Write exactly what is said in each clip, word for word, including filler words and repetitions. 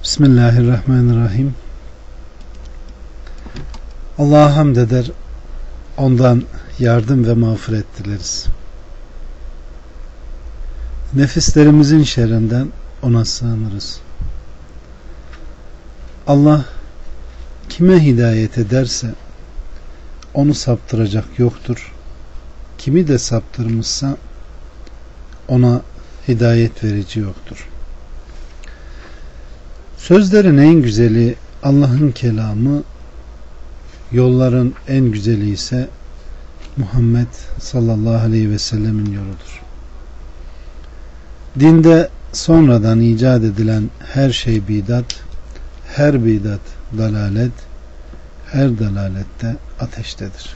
Bismillahirrahmanirrahim. Allah'a hamd eder, ondan yardım ve mağfiret dileriz. Nefislerimizin şerrinden ona sığınırız. Allah kime hidayet ederse onu saptıracak yoktur. Kimi de saptırmışsa ona hidayet verici yoktur. Sözlerin en güzeli Allah'ın kelamı, yolların en güzeli ise Muhammed sallallahu aleyhi ve sellemin yoludur. Dinde sonradan icat edilen her şey bidat, her bidat dalalet, her dalalette ateştedir.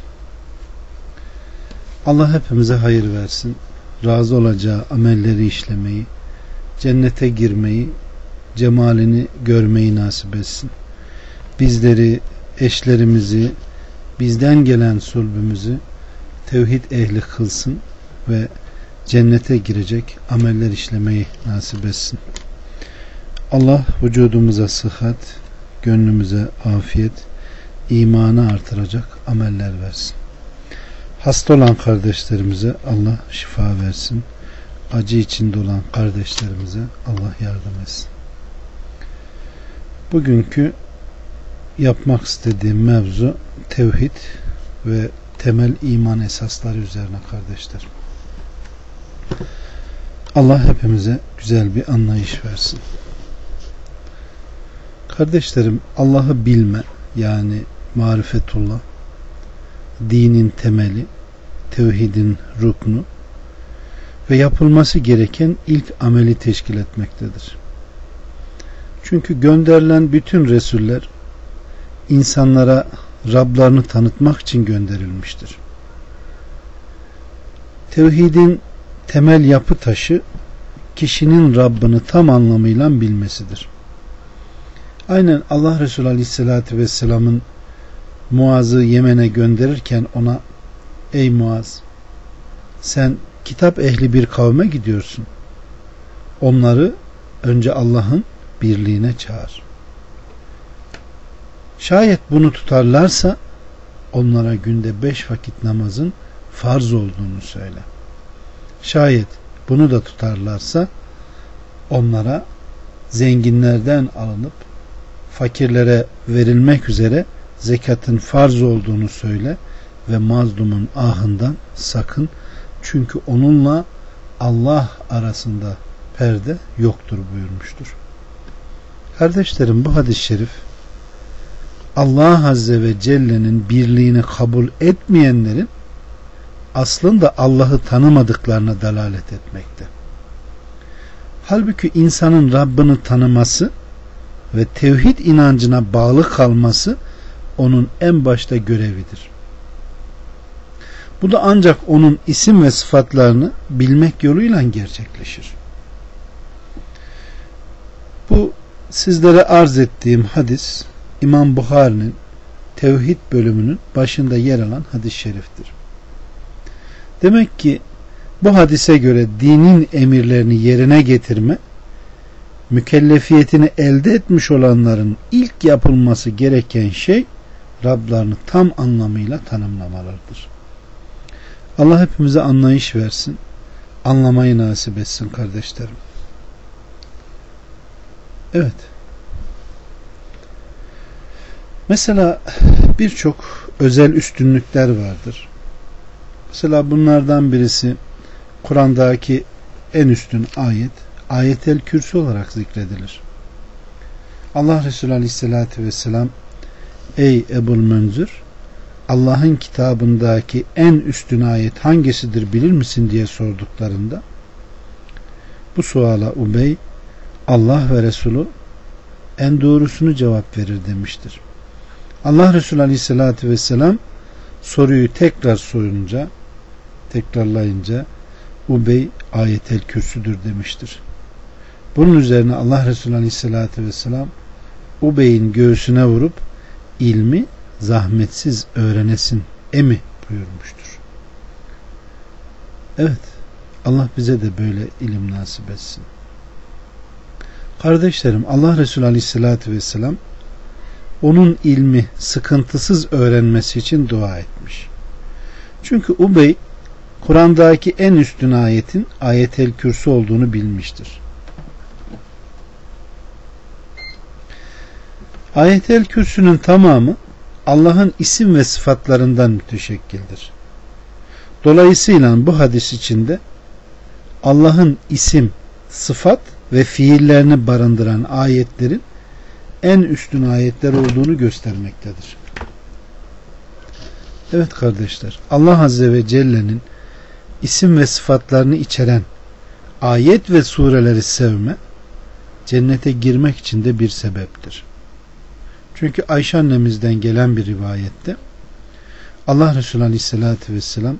Allah hepimize hayır versin, razı olacağı amelleri işlemeyi, cennete girmeyi, cemalini görmeyi nasip etsin. Bizleri, eşlerimizi, bizden gelen sulbümüzü tevhid ehli kılsın ve cennete girecek ameller işlemeyi nasip etsin. Allah vücudumuza sıhhat, gönlümüze afiyet, imanı artıracak ameller versin. Hasta olan kardeşlerimize Allah şifa versin. Acı içinde olan kardeşlerimize Allah yardım etsin. Bugünkü yapmak istediğim mevzu tevhid ve temel iman esasları üzerine kardeşlerim. Allah hepimize güzel bir anlayış versin. Kardeşlerim, Allah'ı bilme, yani marifetullah, dinin temeli, tevhidin ruknu ve yapılması gereken ilk ameli teşkil etmektedir. Çünkü gönderilen bütün resuller insanlara Rablarını tanıtmak için gönderilmiştir. Tevhidin temel yapı taşı kişinin Rabbini tam anlamıyla bilmesidir. Aynen Allah Resulü Aleyhisselatü Vesselam'ın Muaz'ı Yemen'e gönderirken ona, ey Muaz, sen kitap ehli bir kavme gidiyorsun. Onları önce Allah'ın birliğine çağır. Şayet bunu tutarlarsa onlara günde beş vakit namazın farz olduğunu söyle. Şayet bunu da tutarlarsa onlara zenginlerden alınıp fakirlere verilmek üzere zekatın farz olduğunu söyle ve mazlumun ahından sakın, çünkü onunla Allah arasında perde yoktur buyurmuştur. Kardeşlerim, bu hadis-i şerif Allah Azze ve Celle'nin birliğini kabul etmeyenlerin aslında Allah'ı tanımadıklarına dalalet etmekte. Halbuki insanın Rabbini tanıması ve tevhid inancına bağlı kalması onun en başta görevidir. Bu da ancak onun isim ve sıfatlarını bilmek yoluyla gerçekleşir. Bu sizlere arz ettiğim hadis İmam Buhari'nin tevhid bölümünün başında yer alan hadis-i şeriftir. Demek ki bu hadise göre dinin emirlerini yerine getirme, mükellefiyetini elde etmiş olanların ilk yapılması gereken şey Rablarını tam anlamıyla tanımlamalarıdır. Allah hepimize anlayış versin, anlamayı nasip etsin kardeşlerim. Evet. Mesela birçok özel üstünlükler vardır. Mesela bunlardan birisi Kur'an'daki en üstün ayet, Ayet-el Kürsi olarak zikredilir. Allah Resulü Aleyhisselatü Vesselam, ey Ebul Münzir, Allah'ın kitabındaki en üstün ayet hangisidir bilir misin diye sorduklarında, bu suala Ubey, Allah ve Resulü en doğrusunu cevap verir demiştir. Allah Resulü Aleyhisselatü Vesselam soruyu tekrar sorunca, tekrarlayınca Ubey Ayet-el Kürsüdür demiştir. Bunun üzerine Allah Resulü Aleyhisselatü Vesselam Ubey'in göğsüne vurup ilmi zahmetsiz öğrenesin emi buyurmuştur. Evet, Allah bize de böyle ilim nasip etsin. Kardeşlerim, Allah Resulü Aleyhisselatü Vesselam onun ilmi sıkıntısız öğrenmesi için dua etmiş. Çünkü Ubey Kur'an'daki en üstün ayetin Ayet-el Kürsü olduğunu bilmiştir. Ayet-el Kürsü'nün tamamı Allah'ın isim ve sıfatlarından müteşekkildir. Dolayısıyla bu hadis içinde Allah'ın isim, sıfat ve fiillerini barındıran ayetlerin en üstün ayetler olduğunu göstermektedir. Evet kardeşler, Allah Azze ve Celle'nin isim ve sıfatlarını içeren ayet ve sureleri sevme, cennete girmek için de bir sebeptir. Çünkü Ayşe annemizden gelen bir rivayette Allah Resulü Aleyhisselatü Vesselam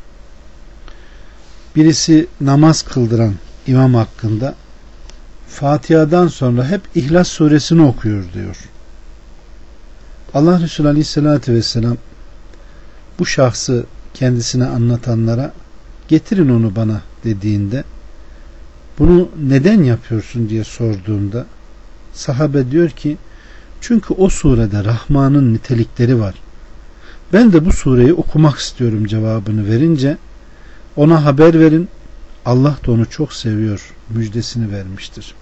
birisi namaz kıldıran imam hakkında Fatiha'dan sonra hep İhlas suresini okuyor diyor. Allah Resulü Aleyhisselatü Vesselam bu şahsı kendisine anlatanlara getirin onu bana dediğinde, bunu neden yapıyorsun diye sorduğunda sahabe diyor ki, çünkü o surede Rahman'ın nitelikleri var. Ben de bu sureyi okumak istiyorum cevabını verince, ona haber verin, Allah da onu çok seviyor müjdesini vermiştir.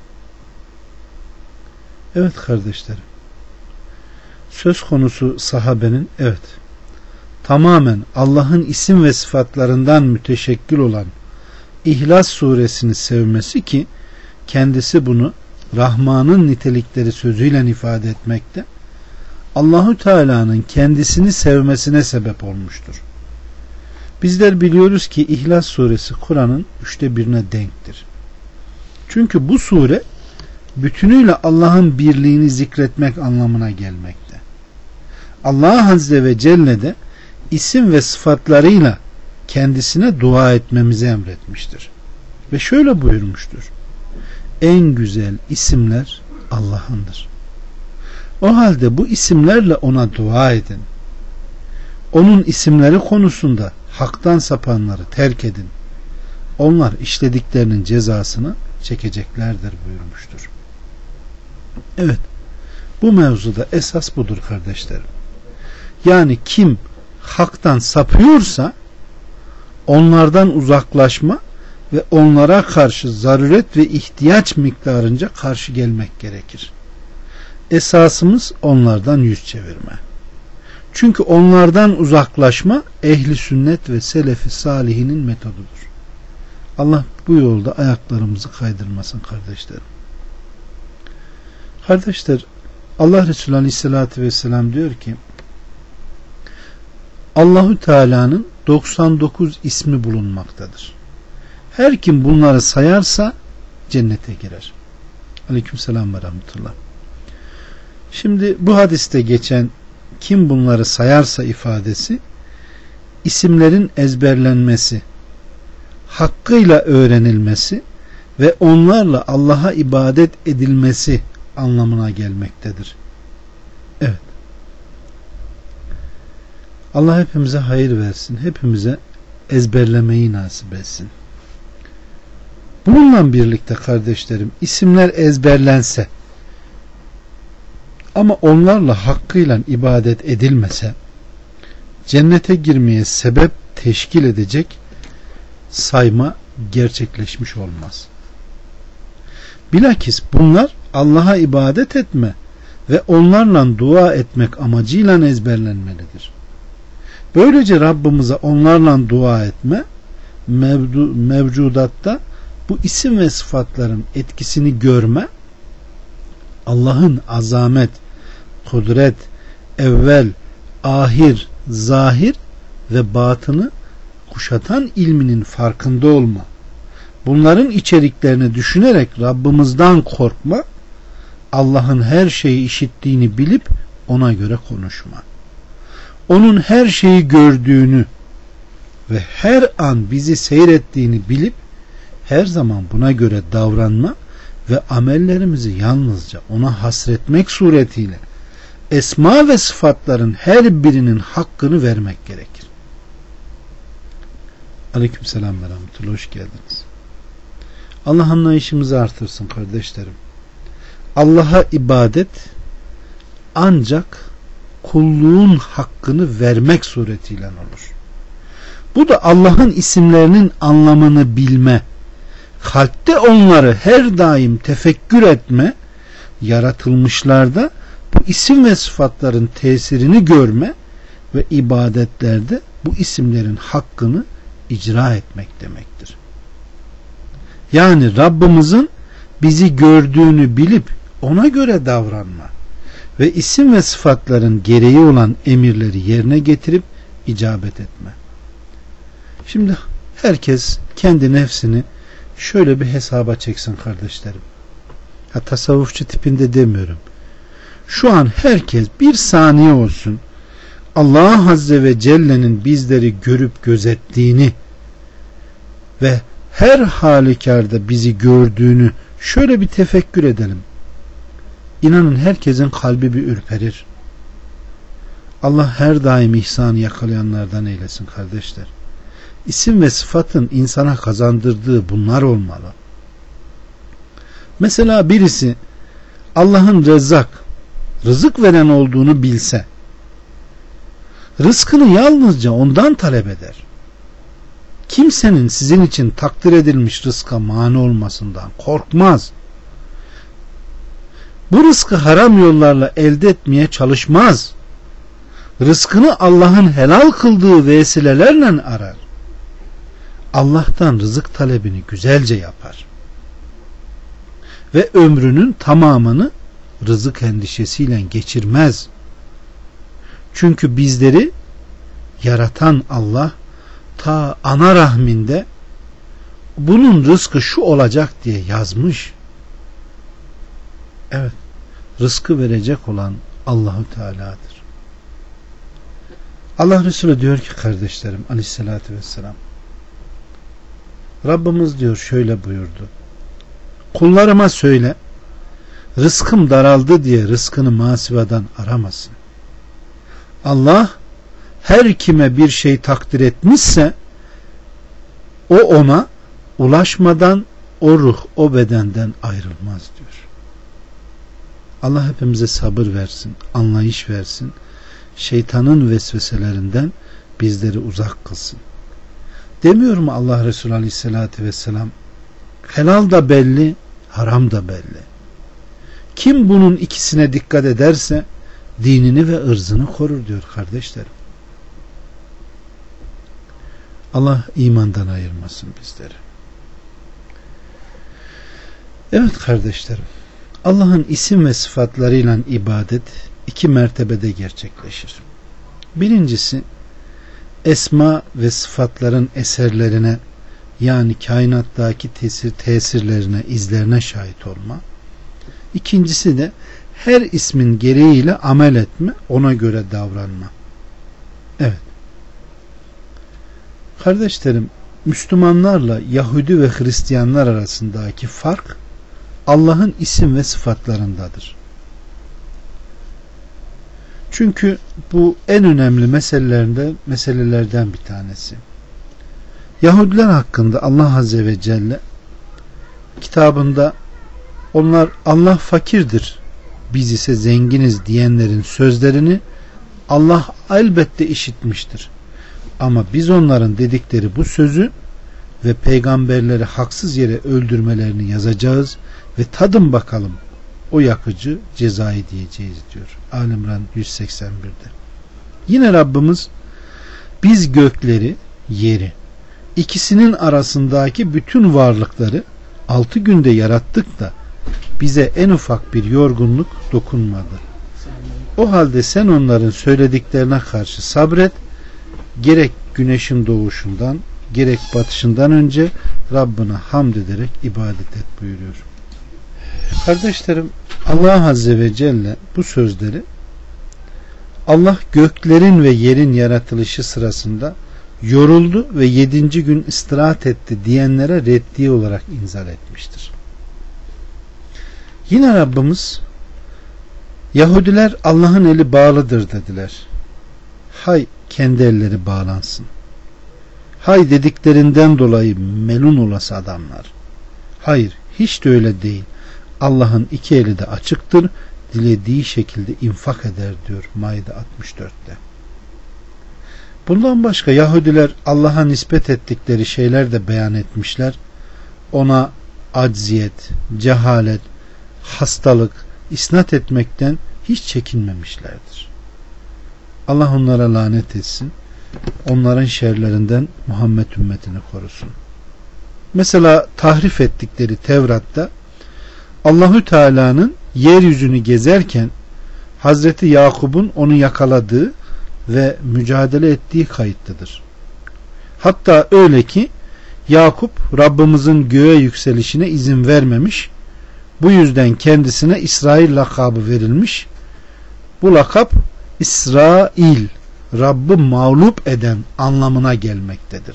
Evet kardeşlerim, söz konusu sahabenin evet tamamen Allah'ın isim ve sıfatlarından müteşekkil olan İhlas suresini sevmesi ki kendisi bunu Rahman'ın nitelikleri sözüyle ifade etmekte, Allahu Teala'nın kendisini sevmesine sebep olmuştur. Bizler biliyoruz ki İhlas suresi Kur'an'ın üçte birine denktir. Çünkü bu sure bütünüyle Allah'ın birliğini zikretmek anlamına gelmekte. Allah Azze ve Celle de isim ve sıfatlarıyla kendisine dua etmemizi emretmiştir. Ve şöyle buyurmuştur: en güzel isimler Allah'ındır. O halde bu isimlerle ona dua edin. Onun isimleri konusunda haktan sapanları terk edin. Onlar işlediklerinin cezasını çekeceklerdir buyurmuştur. Evet, bu mevzuda esas budur kardeşlerim. Yani kim haktan sapıyorsa onlardan uzaklaşma ve onlara karşı zaruret ve ihtiyaç miktarınca karşı gelmek gerekir. Esasımız onlardan yüz çevirme. Çünkü onlardan uzaklaşma ehli sünnet ve selefi salihinin metodudur. Allah bu yolda ayaklarımızı kaydırmasın kardeşlerim. Kardeşler, Allah Resulü Aleyhisselatü Vesselam diyor ki, Allahu Teala'nın doksan dokuz ismi bulunmaktadır. Her kim bunları sayarsa cennete girer. Aleykümselam ve rahmetullah. Şimdi bu hadiste geçen kim bunları sayarsa ifadesi, isimlerin ezberlenmesi, hakkıyla öğrenilmesi ve onlarla Allah'a ibadet edilmesi anlamına gelmektedir. Evet. Allah hepimize hayır versin. Hepimize ezberlemeyi nasip etsin. Bununla birlikte kardeşlerim, isimler ezberlense ama onlarla hakkıyla ibadet edilmese cennete girmeye sebep teşkil edecek sayma gerçekleşmiş olmaz. Bilakis bunlar Allah'a ibadet etme ve onlarla dua etmek amacıyla ezberlenmelidir. Böylece Rabbimize onlarla dua etme mevdu, mevcudatta bu isim ve sıfatların etkisini görme, Allah'ın azamet, kudret, evvel, ahir, zahir ve batını kuşatan ilminin farkında olma, bunların içeriklerini düşünerek Rabbimizden korkma, Allah'ın her şeyi işittiğini bilip ona göre konuşma. Onun her şeyi gördüğünü ve her an bizi seyrettiğini bilip her zaman buna göre davranma ve amellerimizi yalnızca ona hasretmek suretiyle esma ve sıfatların her birinin hakkını vermek gerekir. Aleykümselam ve rahmetullah. Hoş geldiniz. Allah anlayışımızı artırsın kardeşlerim. Allah'a ibadet ancak kulluğun hakkını vermek suretiyle olur. Bu da Allah'ın isimlerinin anlamını bilme, kalpte onları her daim tefekkür etme, yaratılmışlarda bu isim ve sıfatların tesirini görme ve ibadetlerde bu isimlerin hakkını icra etmek demektir. Yani Rabbimizin bizi gördüğünü bilip ona göre davranma ve isim ve sıfatların gereği olan emirleri yerine getirip icabet etme. Şimdi herkes kendi nefsini şöyle bir hesaba çeksin kardeşlerim. Ha, tasavvufçu tipinde demiyorum. Şu an herkes bir saniye olsun Allah Azze ve Celle'nin bizleri görüp gözettiğini ve her halükarda bizi gördüğünü şöyle bir tefekkür edelim. İnanın herkesin kalbi bir ürperir. Allah her daim ihsanı yakalayanlardan eylesin kardeşler. İsim ve sıfatın insana kazandırdığı bunlar olmalı. Mesela birisi Allah'ın Rezzak, rızık veren olduğunu bilse, rızkını yalnızca ondan talep eder. Kimsenin sizin için takdir edilmiş rızka mani olmasından korkmaz. Bu rızkı haram yollarla elde etmeye çalışmaz. Rızkını Allah'ın helal kıldığı vesilelerle arar. Allah'tan rızık talebini güzelce yapar. Ve ömrünün tamamını rızık endişesiyle geçirmez. Çünkü bizleri yaratan Allah ta ana rahminde bunun rızkı şu olacak diye yazmış. Evet, rızkı verecek olan Allahu Teala'dır. Allah Resulü diyor ki kardeşlerim aleyhissalatü vesselam, Rabbimiz diyor şöyle buyurdu: kullarıma söyle, rızkım daraldı diye rızkını masivadan aramasın. Allah her kime bir şey takdir etmişse o ona ulaşmadan o ruh o bedenden ayrılmaz diyor. Allah hepimize sabır versin, anlayış versin, şeytanın vesveselerinden bizleri uzak kılsın. Demiyor mu Allah Resulü Aleyhisselatü Vesselam, helal da belli, haram da belli. Kim bunun ikisine dikkat ederse dinini ve ırzını korur diyor kardeşlerim. Allah imandan ayırmasın bizleri. Evet kardeşlerim, Allah'ın isim ve sıfatlarıyla ibadet iki mertebede gerçekleşir. Birincisi, esma ve sıfatların eserlerine, yani kainattaki tesir, tesirlerine, izlerine şahit olma. İkincisi de her ismin gereğiyle amel etme, ona göre davranma. Evet. Kardeşlerim, Müslümanlarla Yahudi ve Hristiyanlar arasındaki fark Allah'ın isim ve sıfatlarındadır. Çünkü bu en önemli meselelerden, meselelerden bir tanesi. Yahudiler hakkında Allah Azze ve Celle kitabında onlar Allah fakirdir, biz ise zenginiz diyenlerin sözlerini Allah elbette işitmiştir. Ama biz onların dedikleri bu sözü ve peygamberleri haksız yere öldürmelerini yazacağız ve tadın bakalım o yakıcı cezayı diyeceğiz diyor. Al-İmran yüz seksen bir'de. Yine Rabbimiz biz gökleri, yeri, ikisinin arasındaki bütün varlıkları altı günde yarattık da bize en ufak bir yorgunluk dokunmadı. O halde sen onların söylediklerine karşı sabret, gerek güneşin doğuşundan gerek batışından önce Rabbine hamd ederek ibadet et buyuruyor. Kardeşlerim, Allah Azze ve Celle bu sözleri Allah göklerin ve yerin yaratılışı sırasında yoruldu ve yedinci gün istirahat etti diyenlere reddiye olarak inzal etmiştir. Yine Rabbimiz Yahudiler Allah'ın eli bağlıdır dediler. Hay kendi elleri bağlansın. Hay dediklerinden dolayı melun olası adamlar. Hayır, hiç de öyle değil. Allah'ın iki eli de açıktır. Dilediği şekilde infak eder diyor Maide altmış dörtte. Bundan başka Yahudiler Allah'a nispet ettikleri şeyler de beyan etmişler. Ona acziyet, cehalet, hastalık isnat etmekten hiç çekinmemişlerdir. Allah onlara lanet etsin. Onların şerlerinden Muhammed ümmetini korusun. Mesela tahrif ettikleri Tevrat'ta Allahü Teala'nın yeryüzünü gezerken Hazreti Yakup'un onu yakaladığı ve mücadele ettiği kayıtlıdır. Hatta öyle ki Yakup Rabbimizin göğe yükselişine izin vermemiş. Bu yüzden kendisine İsrail lakabı verilmiş. Bu lakap İsrail, Rabb'i mağlup eden anlamına gelmektedir.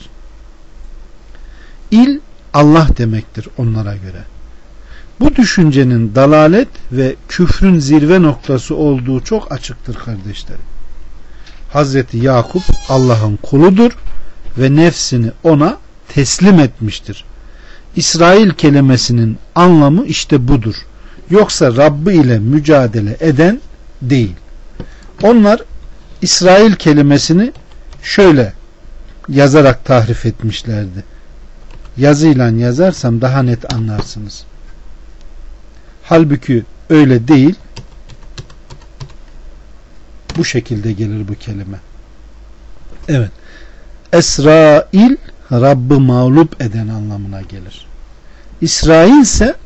İl Allah demektir onlara göre. Bu düşüncenin dalalet ve küfrün zirve noktası olduğu çok açıktır kardeşlerim. Hazreti Yakup Allah'ın kuludur ve nefsini ona teslim etmiştir. İsrail kelimesinin anlamı işte budur. Yoksa Rabbi ile mücadele eden değil. Onlar İsrail kelimesini şöyle yazarak tahrif etmişlerdi. Yazıyla yazarsam daha net anlarsınız. Halbuki öyle değil. Bu şekilde gelir bu kelime. Evet. Esrail Rabb'i mağlup eden anlamına gelir. İsrail ise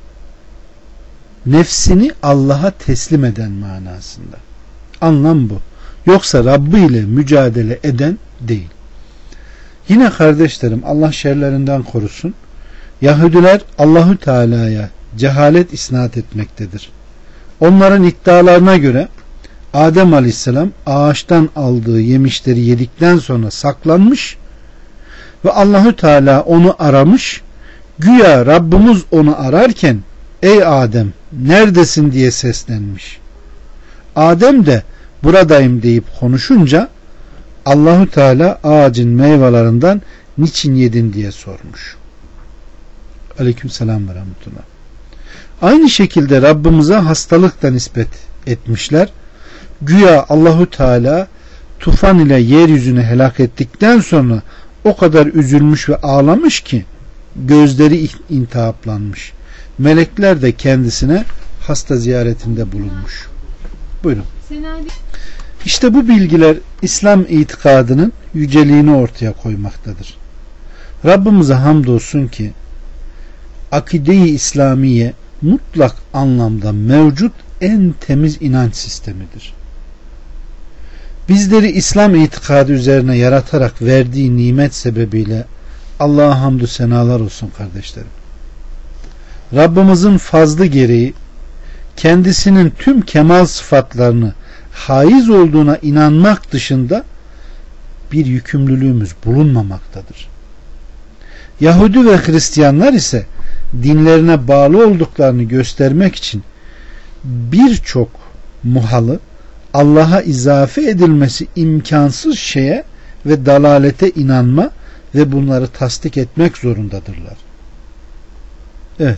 nefsini Allah'a teslim eden manasında. Anlam bu. Yoksa Rabbi ile mücadele eden değil. Yine kardeşlerim Allah şerlerinden korusun. Yahudiler Allahü Teala'ya cehalet isnat etmektedir. Onların iddialarına göre Adem Aleyhisselam ağaçtan aldığı yemişleri yedikten sonra saklanmış ve Allahü Teala onu aramış. Güya Rabbimiz onu ararken ey Adem neredesin diye seslenmiş. Adem de buradayım deyip konuşunca Allahü Teala ağacın meyvelerinden niçin yedin diye sormuş. Aleykümselam ve rahmetullah. Aynı şekilde Rabbimize hastalık da nispet etmişler. Güya Allahü Teala tufan ile yeryüzünü helak ettikten sonra o kadar üzülmüş ve ağlamış ki gözleri intihaplanmış. Melekler de kendisine hasta ziyaretinde bulunmuş. Buyurun. İşte bu bilgiler İslam itikadının yüceliğini ortaya koymaktadır. Rabbimize hamdolsun ki akide-i İslamiye mutlak anlamda mevcut en temiz inanç sistemidir. Bizleri İslam itikadı üzerine yaratarak verdiği nimet sebebiyle Allah'a hamdü senalar olsun kardeşlerim. Rabbimizin fazlı gereği kendisinin tüm kemal sıfatlarını haiz olduğuna inanmak dışında bir yükümlülüğümüz bulunmamaktadır. Yahudi ve Hristiyanlar ise dinlerine bağlı olduklarını göstermek için birçok muhalı Allah'a izafe edilmesi imkansız şeye ve dalalete inanma ve bunları tasdik etmek zorundadırlar. Evet.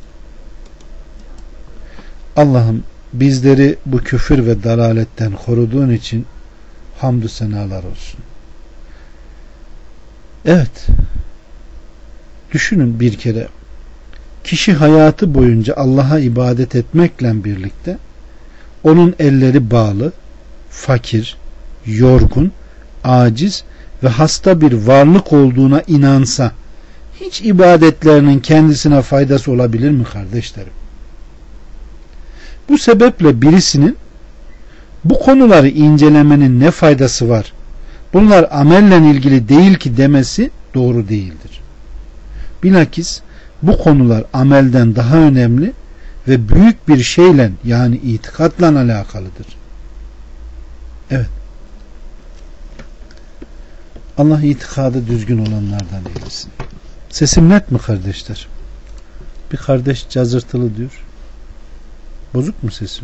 Allah'ım bizleri bu küfür ve dalaletten koruduğun için hamdü senalar olsun. Evet. Düşünün bir kere. Kişi hayatı boyunca Allah'a ibadet etmekle birlikte onun elleri bağlı, fakir, yorgun, aciz ve hasta bir varlık olduğuna inansa hiç ibadetlerinin kendisine faydası olabilir mi kardeşlerim? Bu sebeple birisinin bu konuları incelemenin ne faydası var? Bunlar amelle ilgili değil ki demesi doğru değildir. Bilakis bu konular amelden daha önemli ve büyük bir şeyle yani itikatla alakalıdır. Evet. Allah itikadı düzgün olanlardan eylesin. Sesim net mi kardeşler? Bir kardeş cazırtılı diyor. Bozuk mu sesim?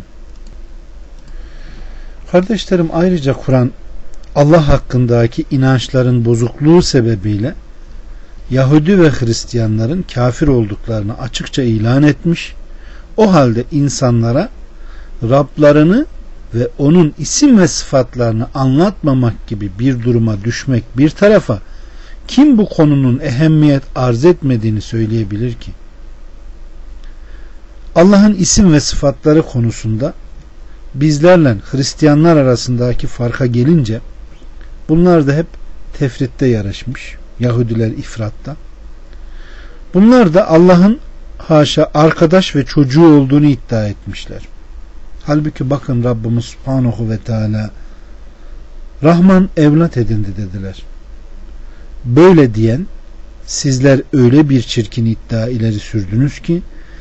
Kardeşlerim ayrıca Kur'an Allah hakkındaki inançların bozukluğu sebebiyle Yahudi ve Hristiyanların kafir olduklarını açıkça ilan etmiş. O halde insanlara Rablarını ve onun isim ve sıfatlarını anlatmamak gibi bir duruma düşmek bir tarafa, kim bu konunun ehemmiyet arz etmediğini söyleyebilir ki? Allah'ın isim ve sıfatları konusunda bizlerle Hristiyanlar arasındaki farka gelince, bunlar da hep tefritte yarışmış. Yahudiler ifratta. Bunlar da Allah'ın haşa arkadaş ve çocuğu olduğunu iddia etmişler. Halbuki bakın Rabbimiz Subhanahu ve Teala Rahman evlat edindi dediler. Böyle diyen, sizler öyle bir çirkin iddia ileri sürdünüz ki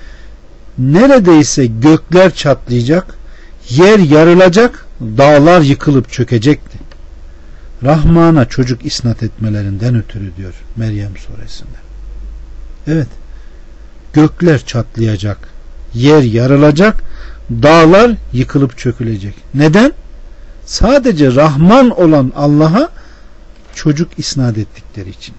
neredeyse gökler çatlayacak, yer yarılacak, dağlar yıkılıp çökecekti. Rahman'a çocuk isnat etmelerinden ötürü diyor Meryem suresinde. Evet, gökler çatlayacak, yer yarılacak, dağlar yıkılıp çökülecek. Neden? Sadece Rahman olan Allah'a çocuk isnat ettikleri için.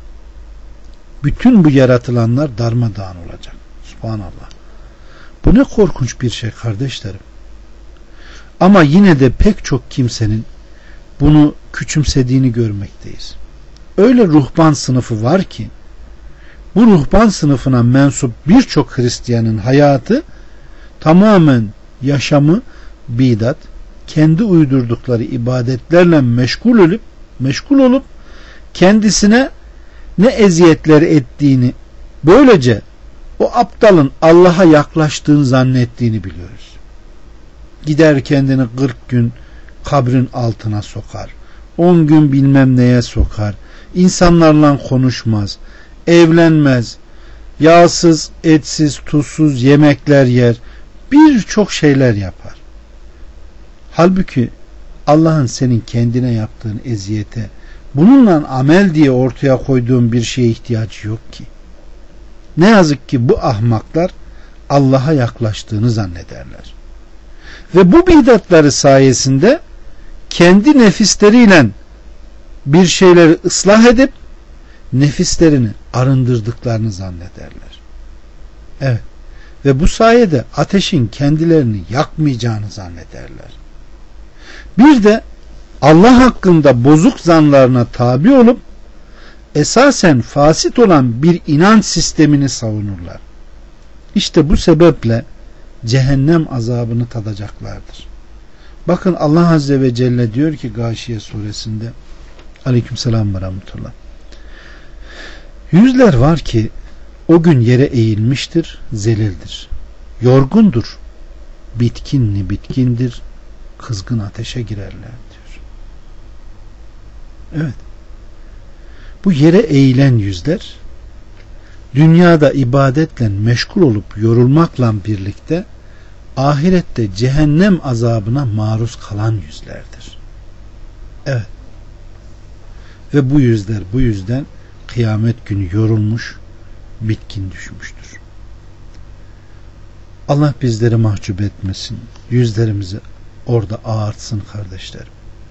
Bütün bu yaratılanlar darmadağın olacak. Subhanallah. Bu ne korkunç bir şey kardeşlerim. Ama yine de pek çok kimsenin bunu küçümsediğini görmekteyiz. Öyle ruhban sınıfı var ki, bu ruhban sınıfına mensup birçok Hristiyanın hayatı tamamen yaşamı bidat, kendi uydurdukları ibadetlerle meşgul olup meşgul olup kendisine ne eziyetler ettiğini, böylece o aptalın Allah'a yaklaştığını zannettiğini biliyoruz. Gider kendini kırk gün kabrin altına sokar, on gün bilmem neye sokar, insanlarla konuşmaz, evlenmez, yağsız, etsiz, tuzsuz yemekler yer, birçok şeyler yapar. Halbuki Allah'ın senin kendine yaptığın eziyete, bununla amel diye ortaya koyduğun bir şeye ihtiyacı yok ki. Ne yazık ki bu ahmaklar Allah'a yaklaştığını zannederler. Ve bu bidatları sayesinde kendi nefisleriyle bir şeyleri ıslah edip nefislerini arındırdıklarını zannederler. Evet. Ve bu sayede ateşin kendilerini yakmayacağını zannederler. Bir de Allah hakkında bozuk zanlarına tabi olup esasen fasit olan bir inanç sistemini savunurlar. İşte bu sebeple cehennem azabını tadacaklardır. Bakın Allah Azze ve Celle diyor ki Gâşiye suresinde, aleykümselam ve rahmetullah, yüzler var ki o gün yere eğilmiştir, zelildir, yorgundur, bitkinli bitkindir, kızgın ateşe girerler diyor. Evet, bu yere eğilen yüzler dünyada ibadetle meşgul olup yorulmakla birlikte ahirette cehennem azabına maruz kalan yüzlerdir. Evet. Ve bu yüzler bu yüzden kıyamet günü yorulmuş, bitkin düşmüştür. Allah bizleri mahcup etmesin. Yüzlerimizi orada ağartsın kardeşlerim.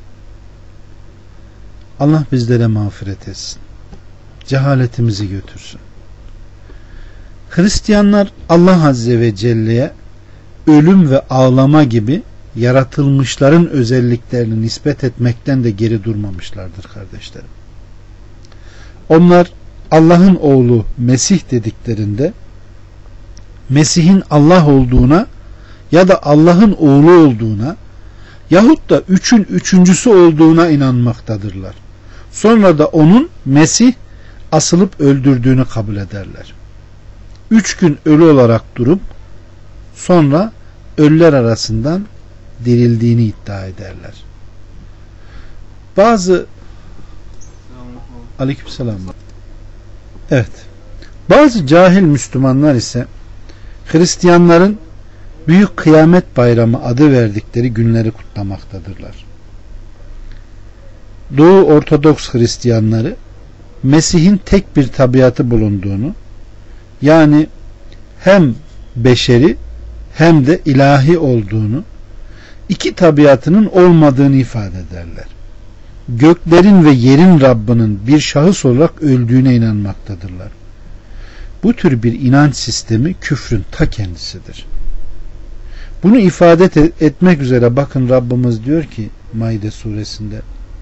Allah bizlere mağfiret etsin. Cehaletimizi götürsün. Hristiyanlar Allah Azze ve Celle'ye ölüm ve ağlama gibi yaratılmışların özelliklerini nispet etmekten de geri durmamışlardır kardeşlerim. Onlar Allah'ın oğlu Mesih dediklerinde Mesih'in Allah olduğuna ya da Allah'ın oğlu olduğuna yahut da üçün üçüncüsü olduğuna inanmaktadırlar. Sonra da onun Mesih asılıp öldürdüğünü kabul ederler. Üç gün ölü olarak durup sonra ölüler arasından dirildiğini iddia ederler. Bazı aleykümselam. Evet. Bazı cahil Müslümanlar ise Hristiyanların Büyük Kıyamet Bayramı adı verdikleri günleri kutlamaktadırlar. Doğu Ortodoks Hristiyanları Mesih'in tek bir tabiatı bulunduğunu, yani hem beşeri hem de ilahi olduğunu, iki tabiatının olmadığını ifade ederler. Göklerin ve yerin Rabbinin bir şahıs olarak öldüğüne inanmaktadırlar. Bu tür bir inanç sistemi küfrün ta kendisidir. Bunu ifade etmek üzere bakın Rabbimiz diyor ki Maide suresinde,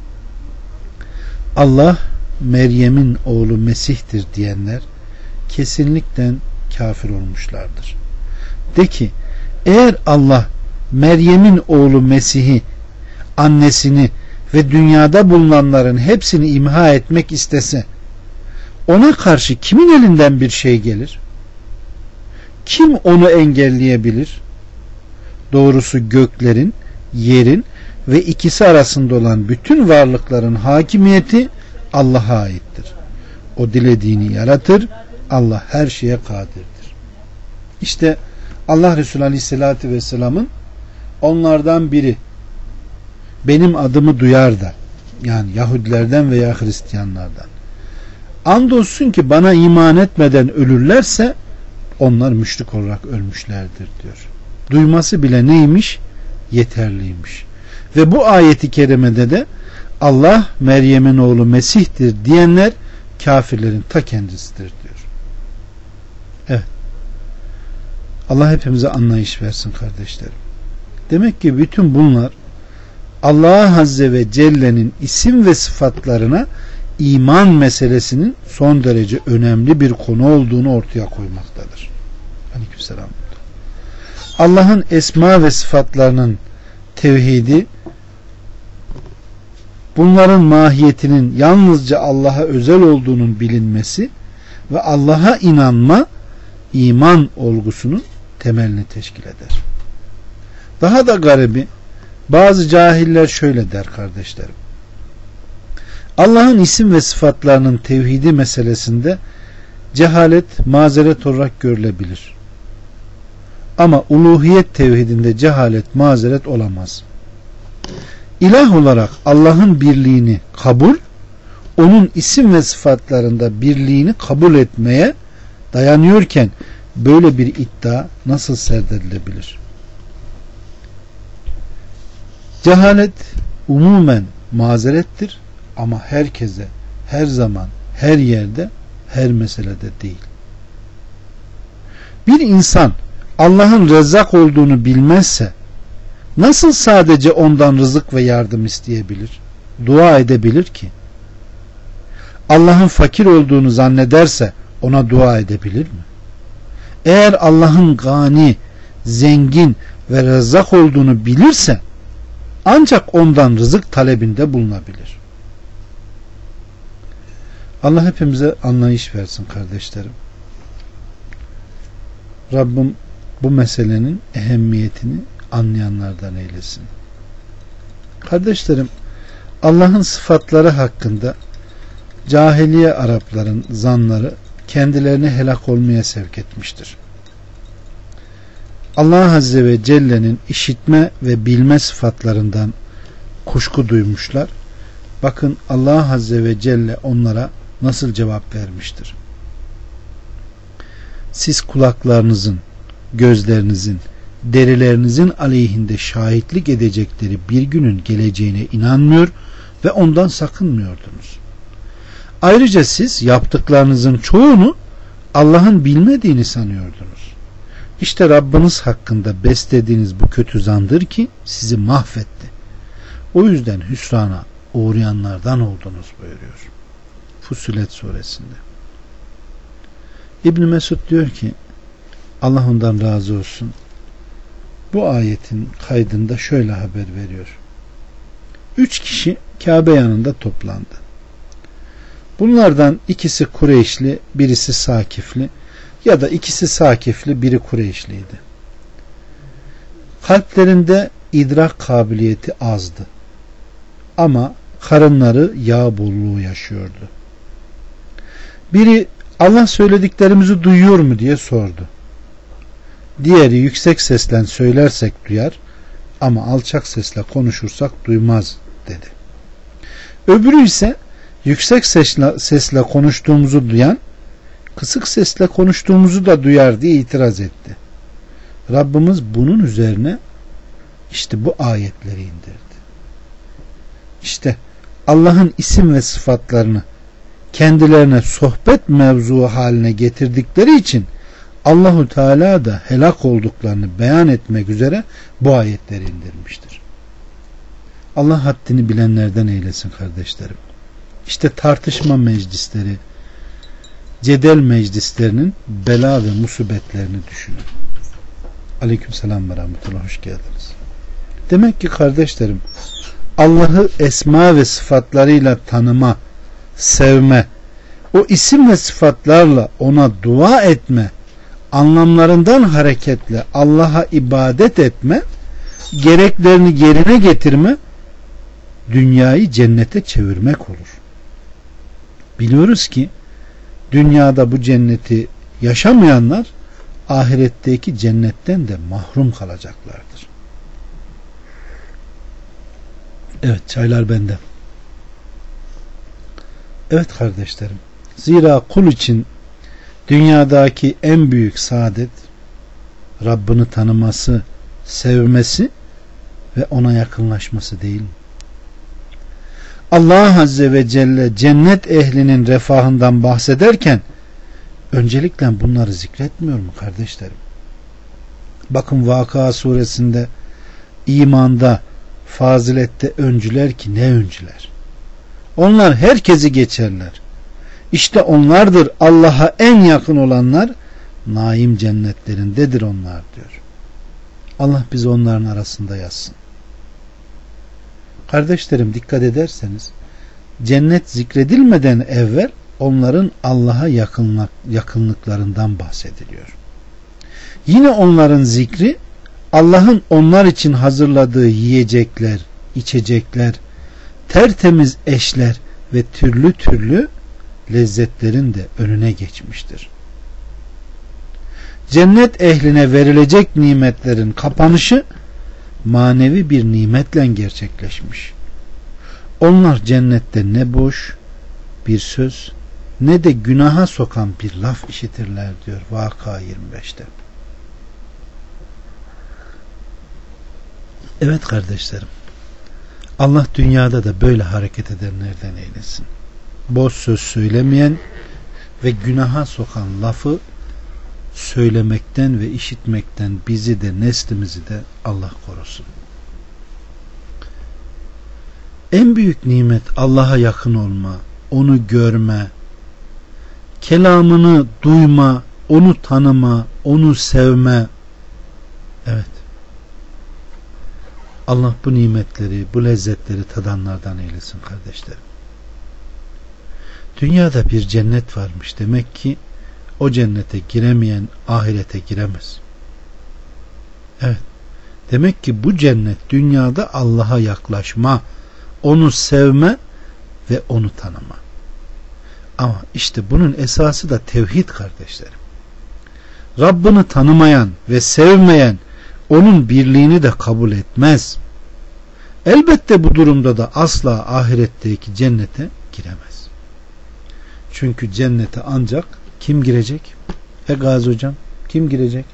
Allah Meryem'in oğlu Mesih'tir diyenler kesinlikle kafir olmuşlardır. De ki, eğer Allah Meryem'in oğlu Mesih'i, annesini ve dünyada bulunanların hepsini imha etmek istese, ona karşı kimin elinden bir şey gelir? Kim onu engelleyebilir? Doğrusu göklerin, yerin ve ikisi arasında olan bütün varlıkların hakimiyeti Allah'a aittir. O dilediğini yaratır. Allah her şeye kadirdir. İşte Allah Resulü Aleyhisselatü Vesselam'ın onlardan biri benim adımı duyar da, yani Yahudilerden veya Hristiyanlardan, andolsun ki bana iman etmeden ölürlerse onlar müşrik olarak ölmüşlerdir diyor. Duyması bile neymiş? Yeterliymiş. Ve bu ayeti kerimede de Allah Meryem'in oğlu Mesih'tir diyenler kafirlerin ta kendisidir diyor. Evet. Allah hepimize anlayış versin kardeşlerim. Demek ki bütün bunlar Allah Azze ve Celle'nin isim ve sıfatlarına iman meselesinin son derece önemli bir konu olduğunu ortaya koymaktadır. Aleykümselam. Allah'ın esma ve sıfatlarının tevhidi, bunların mahiyetinin yalnızca Allah'a özel olduğunun bilinmesi ve Allah'a inanma, iman olgusunun temelini teşkil eder. Daha da garibi, bazı cahiller şöyle der kardeşlerim. Allah'ın isim ve sıfatlarının tevhidi meselesinde cehalet mazeret olarak görülebilir. Ama uluhiyet tevhidinde cehalet mazeret olamaz. İlah olarak Allah'ın birliğini kabul, onun isim ve sıfatlarında birliğini kabul etmeye dayanıyorken böyle bir iddia nasıl serdedilebilir? Cehalet umumen mazerettir ama herkese, her zaman, her yerde, her meselede değil. Bir insan Allah'ın Rezzak olduğunu bilmezse nasıl sadece ondan rızık ve yardım isteyebilir, dua edebilir ki? Allah'ın fakir olduğunu zannederse ona dua edebilir mi? Eğer Allah'ın gani, zengin ve Rezzak olduğunu bilirse ancak ondan rızık talebinde bulunabilir. Allah hepimize anlayış versin kardeşlerim. Rabbim bu meselenin ehemmiyetini anlayanlardan eylesin. Kardeşlerim, Allah'ın sıfatları hakkında cahiliye Arapların zanları kendilerini helak olmaya sevk etmiştir. Allah Azze ve Celle'nin işitme ve bilme sıfatlarından kuşku duymuşlar. Bakın Allah Azze ve Celle onlara nasıl cevap vermiştir. Siz kulaklarınızın, gözlerinizin, derilerinizin aleyhinde şahitlik edecekleri bir günün geleceğine inanmıyor ve ondan sakınmıyordunuz. Ayrıca siz yaptıklarınızın çoğunu Allah'ın bilmediğini sanıyordunuz. İşte Rabbiniz hakkında beslediğiniz bu kötü zandır ki sizi mahvetti. O yüzden hüsrana uğrayanlardan oldunuz buyuruyor. Fussilet suresinde. İbn Mesud diyor ki, Allah ondan razı olsun, bu ayetin kaydında şöyle haber veriyor. Üç kişi Kabe yanında toplandı. Bunlardan ikisi Kureyşli, birisi Sakifli ya da ikisi Sakifli, biri Kureyşliydi. Kalplerinde idrak kabiliyeti azdı. Ama karınları yağ bolluğu yaşıyordu. Biri Allah söylediklerimizi duyuyor mu diye sordu. Diğeri yüksek sesle söylersek duyar ama alçak sesle konuşursak duymaz dedi. Öbürü ise yüksek sesle, sesle konuştuğumuzu duyan, kısık sesle konuştuğumuzu da duyar diye itiraz etti. Rabbimiz bunun üzerine işte bu ayetleri indirdi. İşte Allah'ın isim ve sıfatlarını kendilerine sohbet mevzuu haline getirdikleri için Allahu Teala da helak olduklarını beyan etmek üzere bu ayetleri indirmiştir. Allah haddini bilenlerden eylesin kardeşlerim. İşte tartışma meclisleri, cedel meclislerinin bela ve musibetlerini düşünün. Aleykümselam ve rahmetullah, hoş geldiniz. Demek ki kardeşlerim, Allah'ı esma ve sıfatlarıyla tanıma, sevme, o isim ve sıfatlarla ona dua etme, anlamlarından hareketle Allah'a ibadet etme, gereklerini yerine getirme, dünyayı cennete çevirmek olur. Biliyoruz ki dünyada bu cenneti yaşamayanlar ahiretteki cennetten de mahrum kalacaklardır. Evet, çaylar bende. Evet kardeşlerim, zira kul için dünyadaki en büyük saadet Rabbini tanıması, sevmesi ve ona yakınlaşması değil mi? Allah Azze ve Celle cennet ehlinin refahından bahsederken öncelikle bunları zikretmiyor mu kardeşlerim? Bakın Vakıa suresinde imanda, fazilette öncüler ki ne öncüler. Onlar herkesi geçerler. İşte onlardır Allah'a en yakın olanlar, naim cennetlerindedir onlar diyor. Allah bizi onların arasında yazsın. Kardeşlerim, dikkat ederseniz cennet zikredilmeden evvel onların Allah'a yakınlık, yakınlıklarından bahsediliyor. Yine onların zikri Allah'ın onlar için hazırladığı yiyecekler, içecekler, tertemiz eşler ve türlü türlü lezzetlerin de önüne geçmiştir. Cennet ehline verilecek nimetlerin kapanışı manevi bir nimetle gerçekleşmiş. Onlar cennette ne boş bir söz ne de günaha sokan bir laf işitirler diyor Vakıa yirmi beşte. Evet kardeşlerim, Allah dünyada da böyle hareket edenlerden eylesin. Boş söz söylemeyen ve günaha sokan lafı söylemekten ve işitmekten bizi de neslimizi de Allah korusun. En büyük nimet Allah'a yakın olma, onu görme, kelamını duyma, onu tanıma, onu sevme. Evet. Allah bu nimetleri, bu lezzetleri tadanlardan eylesin kardeşlerim. Dünyada bir cennet varmış. Demek ki o cennete giremeyen ahirete giremez. Evet. Demek ki bu cennet dünyada Allah'a yaklaşma, onu sevme ve onu tanıma. Ama işte bunun esası da tevhid kardeşlerim. Rabbini tanımayan ve sevmeyen onun birliğini de kabul etmez. Elbette bu durumda da asla ahiretteki cennete giremez. Çünkü cennete ancak kim girecek? E Gazi hocam, kim girecek?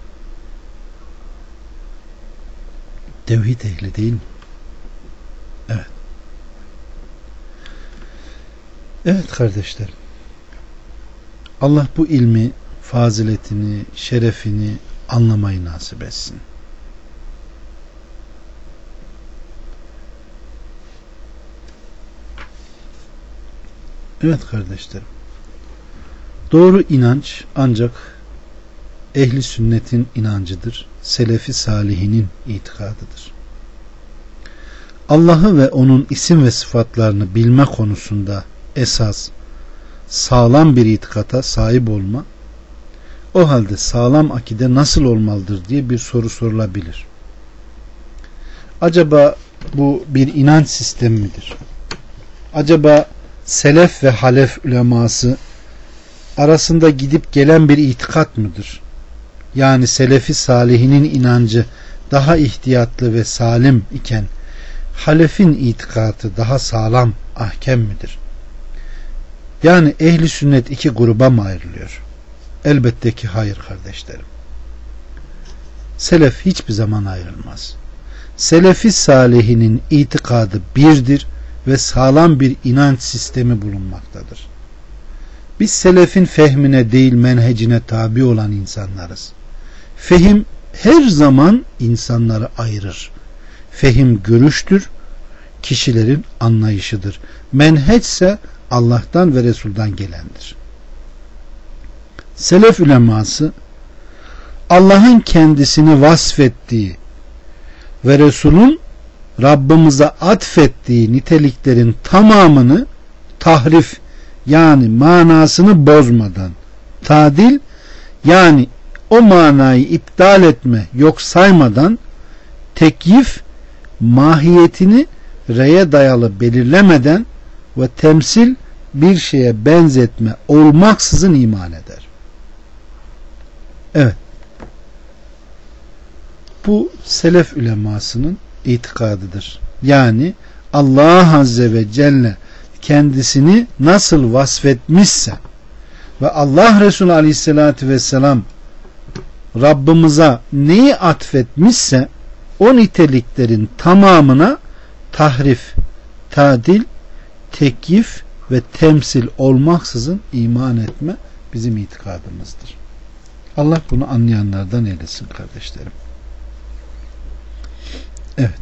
Tevhid ehli değil mi? Evet. Evet kardeşlerim. Allah bu ilmi, faziletini, şerefini anlamayı nasip etsin. Evet kardeşlerim. Doğru inanç ancak ehli sünnetin inancıdır. Selefi salihinin itikadıdır. Allah'ı ve onun isim ve sıfatlarını bilme konusunda esas sağlam bir itikata sahip olma, o halde sağlam akide nasıl olmalıdır diye bir soru sorulabilir. Acaba bu bir inanç sistemi midir? Acaba selef ve halef uleması arasında gidip gelen bir itikat mıdır? Yani selefi salihinin inancı daha ihtiyatlı ve salim iken halefin itikadı daha sağlam, ahkem midir? Yani ehli sünnet iki gruba mı ayrılıyor? Elbette ki hayır kardeşlerim. Selef hiçbir zaman ayrılmaz. Selefi salihinin itikadı birdir ve sağlam bir inanç sistemi bulunmaktadır. Biz selefin fehmine değil menhecine tabi olan insanlarız. Fehim her zaman insanları ayırır. Fehim görüştür, kişilerin anlayışıdır. Menheç ise Allah'tan ve Resul'dan gelendir. Selef uleması Allah'ın kendisini vasfettiği ve Resul'ün Rabbimize atfettiği niteliklerin tamamını tahrif yani manasını bozmadan, tadil yani o manayı iptal etme, yok saymadan, tekyif mahiyetini reye dayalı belirlemeden ve temsil bir şeye benzetme olmaksızın iman eder. Evet. Bu selef ulemasının itikadıdır. Yani Allah Azze ve Celle kendisini nasıl vasfetmişse ve Allah Resulü Aleyhisselatü Vesselam Rabbimize neyi atfetmişse o niteliklerin tamamına tahrif, tadil, tekyif ve temsil olmaksızın iman etme bizim itikadımızdır. Allah bunu anlayanlardan eylesin kardeşlerim. Evet.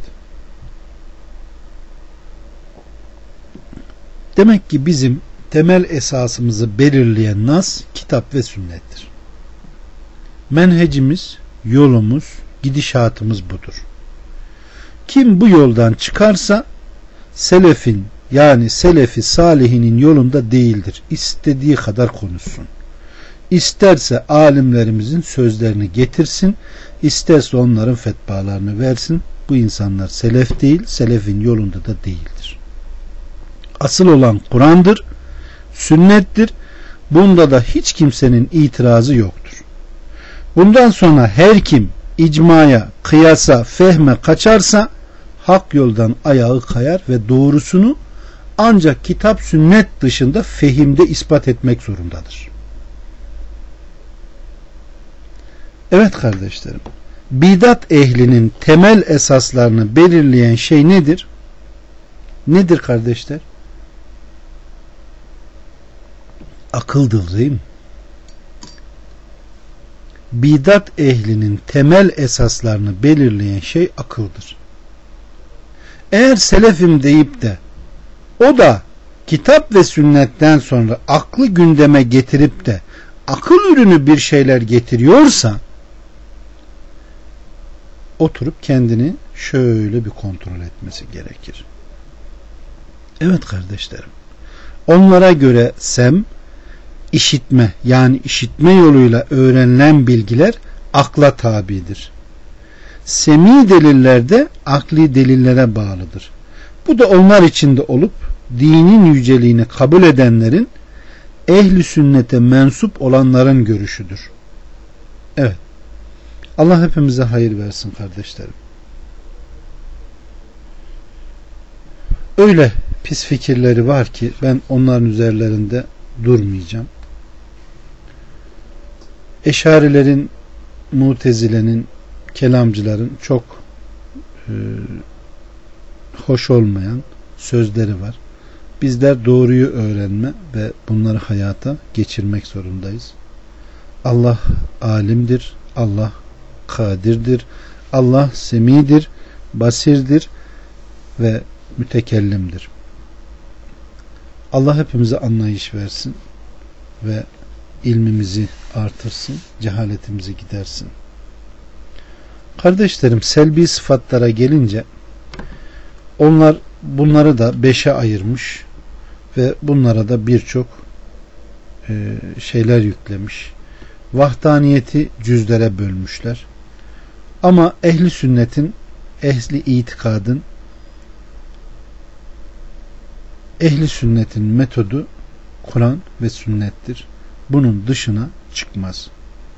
Demek ki bizim temel esasımızı belirleyen nas kitap ve sünnettir. Menhecimiz, yolumuz, gidişatımız budur. Kim bu yoldan çıkarsa selefin yani selefi salihinin yolunda değildir. İstediği kadar konuşsun. İsterse alimlerimizin sözlerini getirsin, isterse onların fetvalarını versin. Bu insanlar selef değil, selefin yolunda da değildir. Asıl olan Kur'an'dır, sünnettir. Bunda da hiç kimsenin itirazı yoktur. Bundan sonra her kim icmaya, kıyasa, fehme kaçarsa hak yoldan ayağı kayar ve doğrusunu ancak kitap sünnet dışında fehimde ispat etmek zorundadır. Evet kardeşlerim, bidat ehlinin temel esaslarını belirleyen şey nedir? Nedir kardeşler? Akıldır değil mi? Bidat ehlinin temel esaslarını belirleyen şey akıldır. Eğer selefim deyip de o da kitap ve sünnetten sonra aklı gündeme getirip de akıl ürünü bir şeyler getiriyorsa oturup kendini şöyle bir kontrol etmesi gerekir. Evet kardeşlerim, onlara göre sem, işitme yani işitme yoluyla öğrenilen bilgiler akla tabidir. Semi deliller de akli delillere bağlıdır. Bu da onlar içinde olup dinin yüceliğini kabul edenlerin, ehli sünnete mensup olanların görüşüdür. Evet. Allah hepimize hayır versin kardeşlerim. Öyle pis fikirleri var ki ben onların üzerlerinde durmayacağım. Eşarilerin, Mutezile'nin, kelamcıların çok e, hoş olmayan sözleri var. Bizler doğruyu öğrenme ve bunları hayata geçirmek zorundayız. Allah alimdir, Allah kadirdir, Allah semidir, basirdir ve mütekellimdir. Allah hepimize anlayış versin ve ilmimizi artırsın, cehaletimizi gidersin. Kardeşlerim, selbi sıfatlara gelince onlar bunları da beşe ayırmış ve bunlara da birçok e, şeyler yüklemiş. Vahdaniyeti cüzlere bölmüşler. Ama ehli sünnetin, ehli itikadın, ehli sünnetin metodu Kur'an ve sünnettir. Bunun dışına çıkmaz.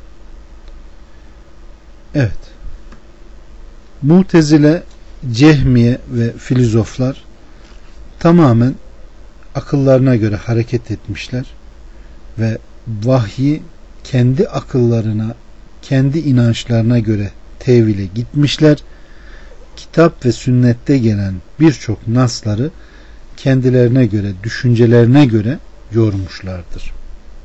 Evet. Mu'tezile, Cehmiye ve filozoflar tamamen akıllarına göre hareket etmişler ve vahyi kendi akıllarına, kendi inançlarına göre tevhile gitmişler. Kitap ve sünnette gelen birçok nasları kendilerine göre, düşüncelerine göre yormuşlardır.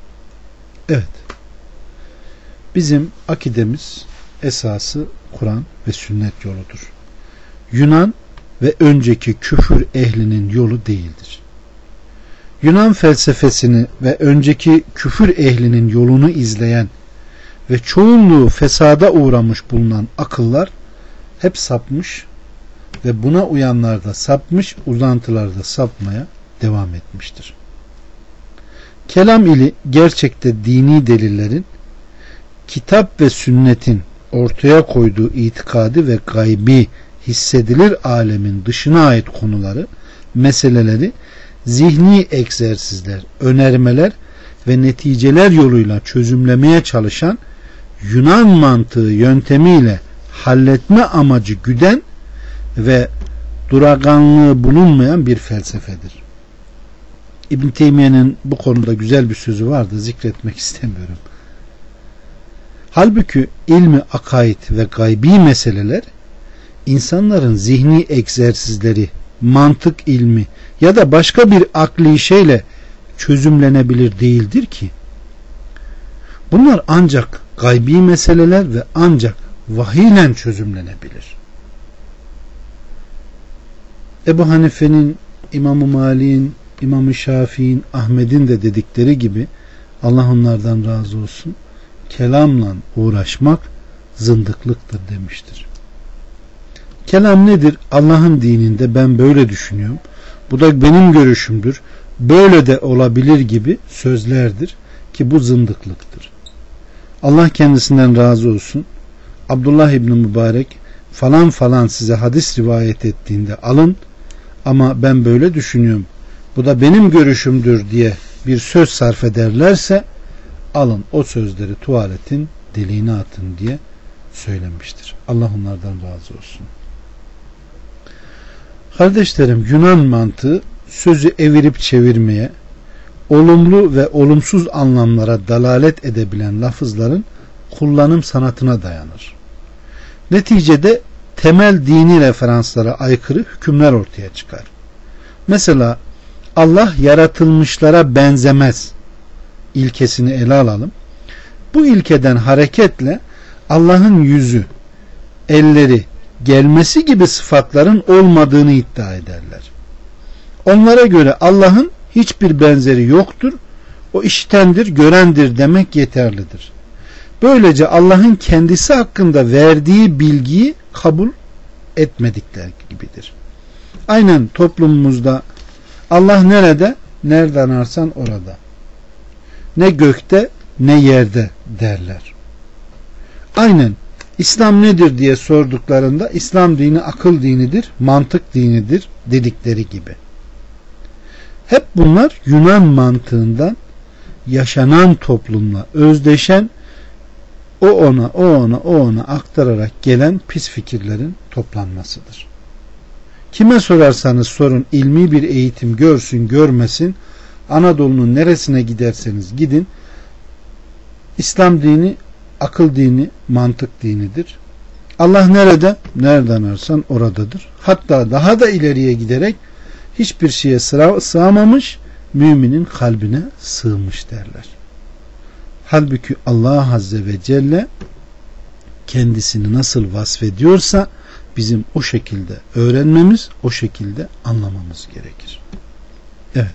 Evet. Bizim akidemiz esası Kur'an ve sünnet yoludur. Yunan ve önceki küfür ehlinin yolu değildir. Yunan felsefesini ve önceki küfür ehlinin yolunu izleyen ve çoğunluğu fesada uğramış bulunan akıllar hep sapmış ve buna uyanlar da sapmış, uzantılar da sapmaya devam etmiştir. Kelam ili gerçekte dini delillerin, kitap ve sünnetin ortaya koyduğu itikadi ve gaybi hissedilir alemin dışına ait konuları, meseleleri zihni egzersizler, önermeler ve neticeler yoluyla çözümlemeye çalışan Yunan mantığı yöntemiyle halletme amacı güden ve duraganlığı bulunmayan bir felsefedir. İbn Teymiye'nin bu konuda güzel bir sözü vardı, zikretmek istemiyorum. Halbuki ilmi akaid ve gaybi meseleler insanların zihni egzersizleri, mantık ilmi ya da başka bir akli şeyle çözümlenebilir değildir ki. Bunlar ancak gaybi meseleler ve ancak vahiyle çözümlenebilir. Ebu Hanife'nin, İmam-ı Malik'in, İmam-ı Şafii'nin, Ahmet'in de dedikleri gibi, Allah onlardan razı olsun, kelamla uğraşmak zındıklıktır demiştir. Kelam nedir? Allah'ın dininde ben böyle düşünüyorum, bu da benim görüşümdür, böyle de olabilir gibi sözlerdir ki bu zındıklıktır. Allah kendisinden razı olsun. Abdullah İbni Mübarek falan falan size hadis rivayet ettiğinde alın, ama ben böyle düşünüyorum, bu da benim görüşümdür diye bir söz sarf ederlerse alın o sözleri tuvaletin deliğine atın diye söylemiştir. Allah onlardan razı olsun. Kardeşlerim, Yunan mantığı sözü evirip çevirmeye, olumlu ve olumsuz anlamlara dalalet edebilen lafızların kullanım sanatına dayanır. Neticede temel dini referanslara aykırı hükümler ortaya çıkar. Mesela Allah yaratılmışlara benzemez ilkesini ele alalım. Bu ilkeden hareketle Allah'ın yüzü, elleri, gelmesi gibi sıfatların olmadığını iddia ederler. Onlara göre Allah'ın hiçbir benzeri yoktur, o işitendir, görendir demek yeterlidir. Böylece Allah'ın kendisi hakkında verdiği bilgiyi kabul etmedikleri gibidir. Aynen toplumumuzda Allah nerede? Nereden ararsan orada. Ne gökte ne yerde derler. Aynen İslam nedir diye sorduklarında İslam dini akıl dinidir, mantık dinidir dedikleri gibi. Hep bunlar Yunan mantığından yaşanan toplumla özdeşen, o ona, o ona, o ona aktararak gelen pis fikirlerin toplanmasıdır. Kime sorarsanız sorun, ilmi bir eğitim görsün görmesin, Anadolu'nun neresine giderseniz gidin, İslam dini akıl dini, mantık dinidir. Allah nerede? Nereden ararsan oradadır. Hatta daha da ileriye giderek hiçbir şeye sığamamış, müminin kalbine sığmış derler. Halbuki Allah Azze ve Celle kendisini nasıl vasfediyorsa bizim o şekilde öğrenmemiz, o şekilde anlamamız gerekir. Evet.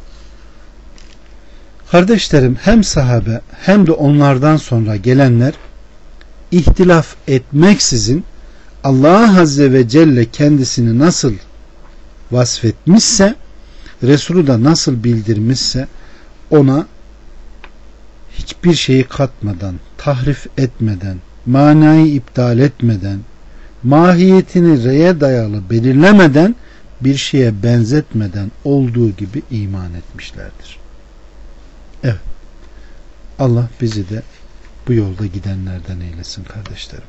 Kardeşlerim, hem sahabe hem de onlardan sonra gelenler ihtilaf etmeksizin Allah Azze ve Celle kendisini nasıl vasfetmişse, Resulü da nasıl bildirmişse ona hiçbir şeyi katmadan, tahrif etmeden, manayı iptal etmeden, mahiyetini reye dayalı belirlemeden, bir şeye benzetmeden olduğu gibi iman etmişlerdir. Evet. Allah bizi de bu yolda gidenlerden eylesin kardeşlerim.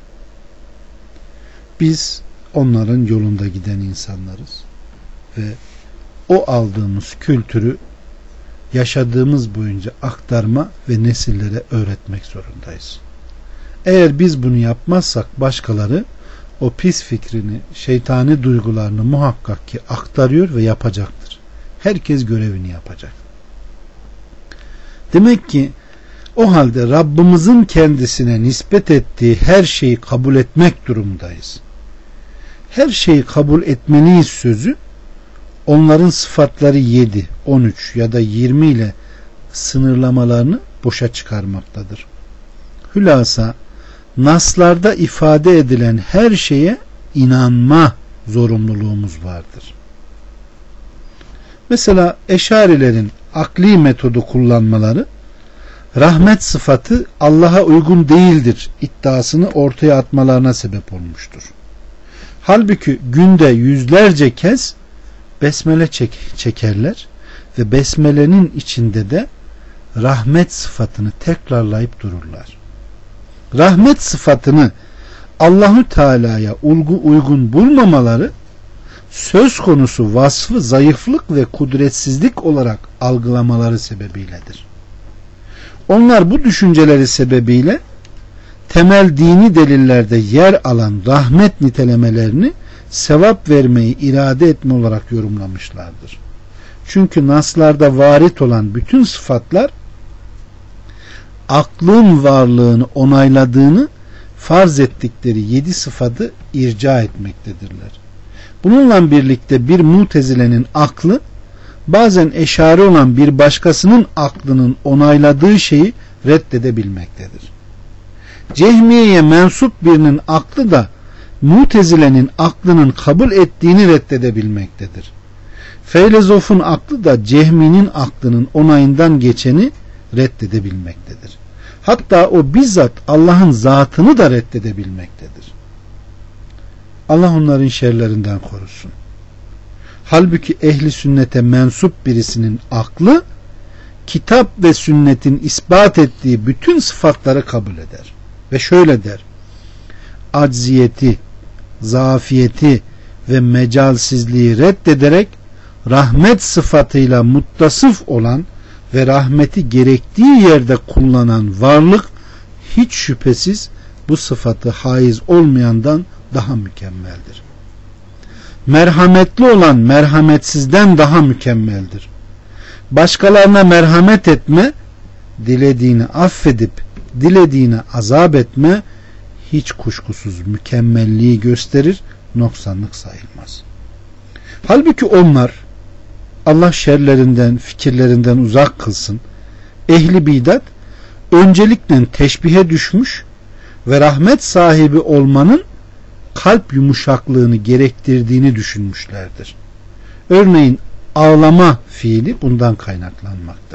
Biz onların yolunda giden insanlarız ve o aldığımız kültürü yaşadığımız boyunca aktarma ve nesillere öğretmek zorundayız. Eğer biz bunu yapmazsak başkaları o pis fikrini, şeytani duygularını muhakkak ki aktarıyor ve yapacaktır. Herkes görevini yapacak. Demek ki O halde Rabbimizin kendisine nispet ettiği her şeyi kabul etmek durumundayız. Her şeyi kabul etmeliyiz sözü onların sıfatları yedi, on üç ya da yirmi ile sınırlamalarını boşa çıkarmaktadır. Hülasa naslarda ifade edilen her şeye inanma zorunluluğumuz vardır. Mesela Eşarilerin akli metodu kullanmaları rahmet sıfatı Allah'a uygun değildir iddiasını ortaya atmalarına sebep olmuştur. Halbuki günde yüzlerce kez besmele çek çekerler ve besmelenin içinde de rahmet sıfatını tekrarlayıp dururlar. Rahmet sıfatını Allahu Teala'ya uygun bulmamaları söz konusu vasfı zayıflık ve kudretsizlik olarak algılamaları sebebiyledir. Onlar bu düşünceleri sebebiyle temel dini delillerde yer alan rahmet nitelemelerini sevap vermeyi irade etme olarak yorumlamışlardır. Çünkü naslarda varit olan bütün sıfatlar aklın varlığını onayladığını farz ettikleri yedi sıfatı irca etmektedirler. Bununla birlikte bir Mutezile'nin aklı bazen eşari olan bir başkasının aklının onayladığı şeyi reddedebilmektedir. Cehmiye'ye mensup birinin aklı da Mutezile'nin aklının kabul ettiğini reddedebilmektedir. Feylezof'un aklı da Cehmi'nin aklının onayından geçeni reddedebilmektedir. Hatta o bizzat Allah'ın zatını da reddedebilmektedir. Allah onların şerlerinden korusun. Halbuki ehli sünnete mensup birisinin aklı kitap ve sünnetin ispat ettiği bütün sıfatları kabul eder. Ve şöyle der: acziyeti, zafiyeti ve mecalsizliği reddederek rahmet sıfatıyla muttasıf olan ve rahmeti gerektiği yerde kullanan varlık hiç şüphesiz bu sıfatı haiz olmayandan daha mükemmeldir. Merhametli olan merhametsizden daha mükemmeldir. Başkalarına merhamet etme, dilediğini affedip dilediğini azap etme hiç kuşkusuz mükemmelliği gösterir, noksanlık sayılmaz. Halbuki onlar, Allah şerlerinden, fikirlerinden uzak kılsın, ehli bidat öncelikle teşbihe düşmüş ve rahmet sahibi olmanın kalp yumuşaklığını gerektirdiğini düşünmüşlerdir. Örneğin ağlama fiili bundan kaynaklanmakta.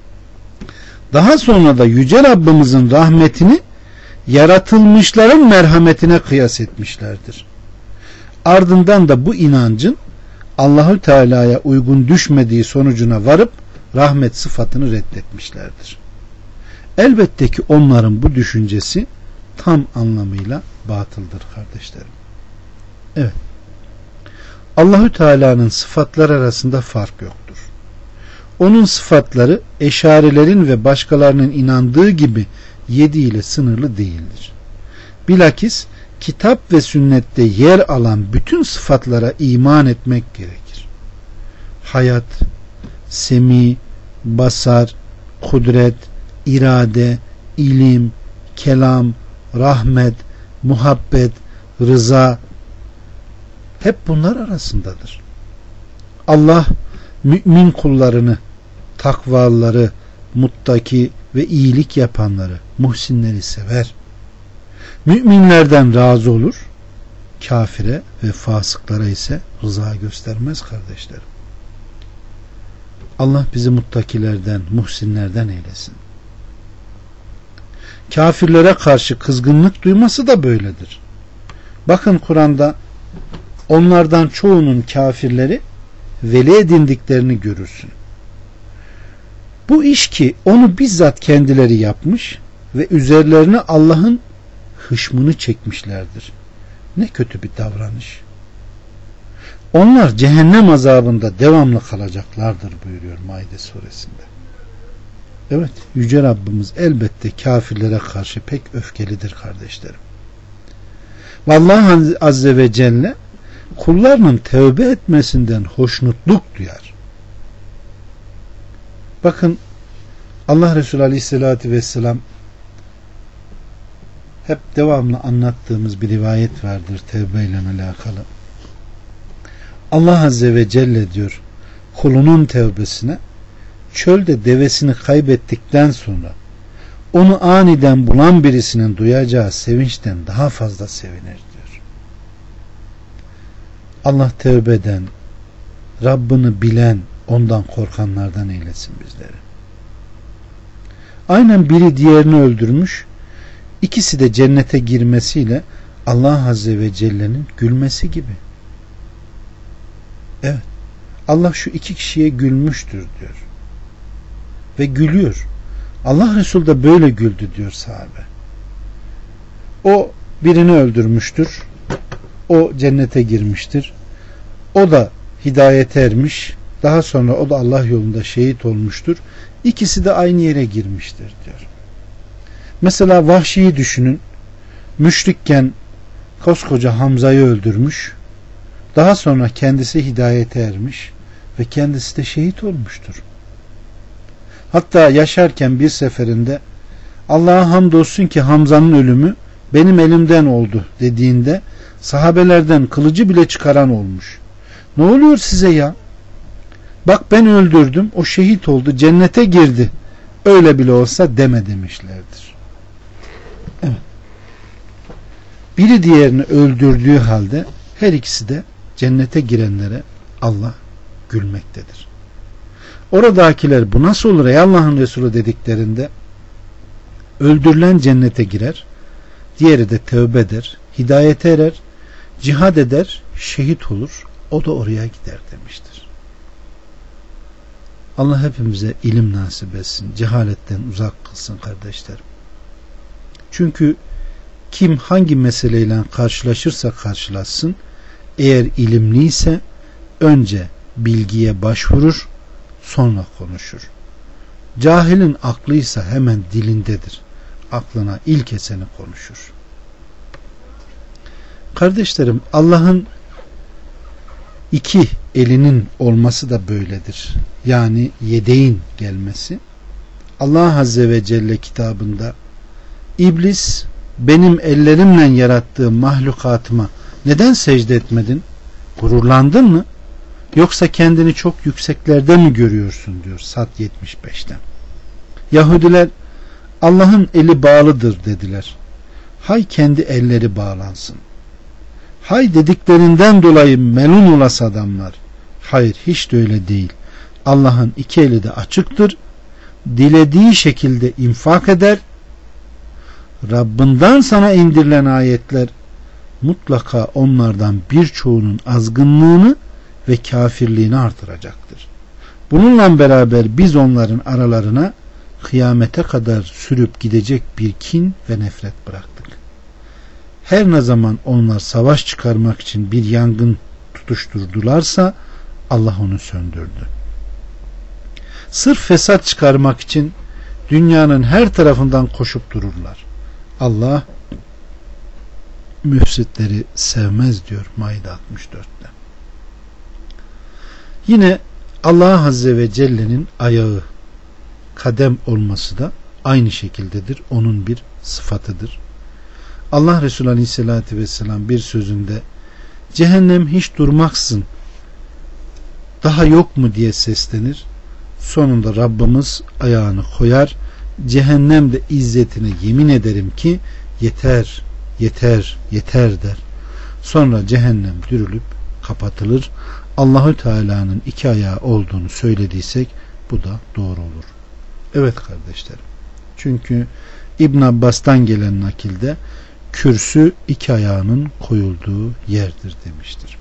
Daha sonra da Yüce Rabbimizin rahmetini yaratılmışların merhametine kıyas etmişlerdir. Ardından da bu inancın Allahü Teala'ya uygun düşmediği sonucuna varıp rahmet sıfatını reddetmişlerdir. Elbette ki onların bu düşüncesi tam anlamıyla batıldır kardeşlerim. Evet. Allahü Teala'nın sıfatları arasında fark yoktur. Onun sıfatları eşarilerin ve başkalarının inandığı gibi yedi ile sınırlı değildir. Bilakis kitap ve sünnette yer alan bütün sıfatlara iman etmek gerekir. Hayat, semi, basar, kudret, irade, ilim, kelam, rahmet, muhabbet, rıza hep bunlar arasındadır. Allah mümin kullarını, takvalıları, muttaki ve iyilik yapanları, muhsinleri sever. Müminlerden razı olur, kafire ve fasıklara ise rıza göstermez kardeşlerim. Allah bizi muttakilerden, muhsinlerden eylesin. Kafirlere karşı kızgınlık duyması da böyledir. Bakın Kur'an'da onlardan çoğunun kafirleri veli edindiklerini görürsün. Bu iş ki onu bizzat kendileri yapmış ve üzerlerine Allah'ın hışmını çekmişlerdir. Ne kötü bir davranış. Onlar cehennem azabında devamlı kalacaklardır buyuruyor Maide suresinde. Evet, Yüce Rabbimiz elbette kafirlere karşı pek öfkelidir kardeşlerim. Vallahi Azze ve Celle kullarının tövbe etmesinden hoşnutluk duyar. Bakın Allah Resulü Aleyhisselatü Vesselam hep devamlı anlattığımız bir rivayet vardır tevbe ile alakalı. Allah Azze ve Celle diyor kulunun tevbesine çölde devesini kaybettikten sonra onu aniden bulan birisinin duyacağı sevinçten daha fazla sevinir diyor. Allah tevbeden, Rabbini bilen, ondan korkanlardan eylesin bizleri. Aynen biri diğerini öldürmüş, ikisi de cennete girmesiyle Allah Azze ve Celle'nin gülmesi gibi. Evet, Allah şu iki kişiye gülmüştür diyor. Ve gülüyor. Allah Resulü de böyle güldü diyor sahabe. O birini öldürmüştür. O cennete girmiştir. O da hidayete ermiş. Daha sonra o da Allah yolunda şehit olmuştur. İkisi de aynı yere girmiştir diyor. Mesela Vahşi'yi düşünün. Müşrikken koskoca Hamza'yı öldürmüş. Daha sonra kendisi hidayete ermiş ve kendisi de şehit olmuştur. Hatta yaşarken bir seferinde Allah'a hamdolsun ki Hamza'nın ölümü benim elimden oldu dediğinde sahabelerden kılıcı bile çıkaran olmuş. Ne oluyor size ya? Bak ben öldürdüm, o şehit oldu, cennete girdi. Öyle bile olsa deme demişlerdir. Evet. Biri diğerini öldürdüğü halde her ikisi de cennete girenlere Allah gülmektedir. Oradakiler bu nasıl olur ey Allah'ın Resulü dediklerinde öldürülen cennete girer, diğeri de tövbe eder, hidayete erer, cihad eder, şehit olur, o da oraya gider demiştir. Allah hepimize ilim nasip etsin, cehaletten uzak kılsın kardeşlerim. Çünkü kim hangi meseleyle karşılaşırsa karşılaşsın, eğer ilimliyse önce bilgiye başvurur, sonra konuşur. Cahilin aklıysa hemen dilindedir. Aklına ilk eseni konuşur. Kardeşlerim, Allah'ın iki elinin olması da böyledir. Yani yedeğin gelmesi. Allah Azze ve Celle kitabında İblis benim ellerimle yarattığım mahlukatıma neden secde etmedin? Gururlandın mı? Yoksa kendini çok yükseklerde mi görüyorsun diyor Sad yetmiş beşten. Yahudiler Allah'ın eli bağlıdır dediler. Hay kendi elleri bağlansın. Hay dediklerinden dolayı melun olası adamlar. Hayır, hiç de öyle değil. Allah'ın iki eli de açıktır. Dilediği şekilde infak eder. Rabbinden sana indirilen ayetler mutlaka onlardan birçoğunun azgınlığını ve kafirliğini artıracaktır. Bununla beraber biz onların aralarına kıyamete kadar sürüp gidecek bir kin ve nefret bıraktık. Her ne zaman onlar savaş çıkarmak için bir yangın tutuşturdularsa Allah onu söndürdü. Sırf fesat çıkarmak için dünyanın her tarafından koşup dururlar. Allah müfsitleri sevmez diyor Maide altmış dörtte. Yine Allah Azze ve Celle'nin ayağı, kadem olması da aynı şekildedir. Onun bir sıfatıdır. Allah Resulü Aleyhisselatü Vesselam bir sözünde cehennem hiç durmaksızın daha yok mu diye seslenir. Sonunda Rabbimiz ayağını koyar. Cehennem de izzetine yemin ederim ki yeter, yeter, yeter der. Sonra cehennem dürülüp kapatılır. Allahü Teala'nın iki ayağı olduğunu söylediysek bu da doğru olur. Evet kardeşlerim. Çünkü İbn Abbas'tan gelen nakilde kürsü iki ayağının koyulduğu yerdir demiştir.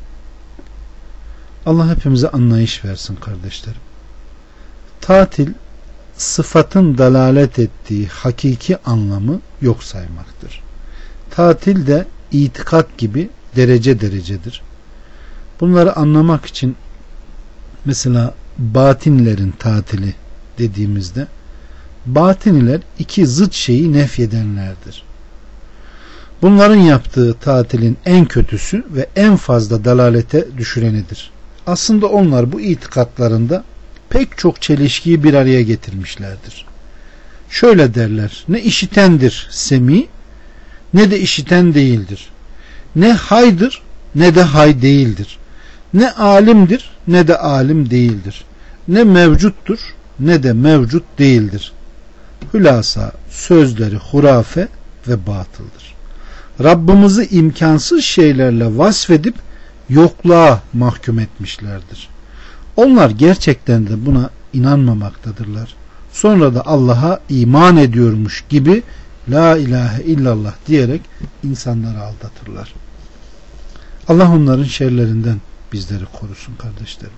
Allah hepimize anlayış versin kardeşlerim. Tatil sıfatın dalalet ettiği hakiki anlamı yok saymaktır. Tatil de itikat gibi derece derecedir. Bunları anlamak için mesela batinlerin tatili dediğimizde batiniler iki zıt şeyi nefyedenlerdir. Bunların yaptığı tatilin en kötüsü ve en fazla dalalete düşürenidir. Aslında onlar bu itikatlarında pek çok çelişkiyi bir araya getirmişlerdir. Şöyle derler: ne işitendir semi, ne de işiten değildir. Ne haydır, ne de hay değildir. Ne alimdir, ne de alim değildir. Ne mevcuttur, ne de mevcut değildir. Hülasa sözleri hurafe ve batıldır. Rabbimizi imkansız şeylerle vasfedip yokluğa mahkum etmişlerdir. Onlar gerçekten de buna inanmamaktadırlar. Sonra da Allah'a iman ediyormuş gibi la ilahe illallah diyerek insanları aldatırlar. Allah onların şerlerinden bizleri korusun kardeşlerim.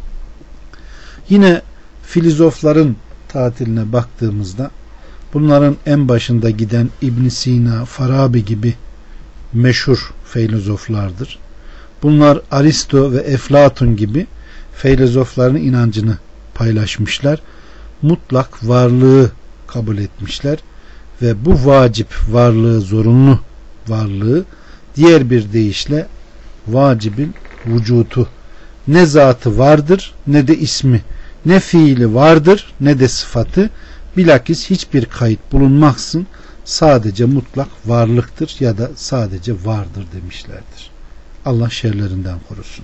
Yine filozofların tatiline baktığımızda bunların en başında giden İbn Sina, Farabi gibi meşhur filozoflardır. Bunlar Aristo ve Eflatun gibi filozofların inancını paylaşmışlar. Mutlak varlığı kabul etmişler ve bu vacip varlığı, zorunlu varlığı, diğer bir deyişle vacibin vücutu, ne zatı vardır ne de ismi, ne fiili vardır ne de sıfatı, bilakis hiçbir kayıt bulunmaksın sadece mutlak varlıktır ya da sadece vardır demişlerdir. Allah şerlerinden korusun.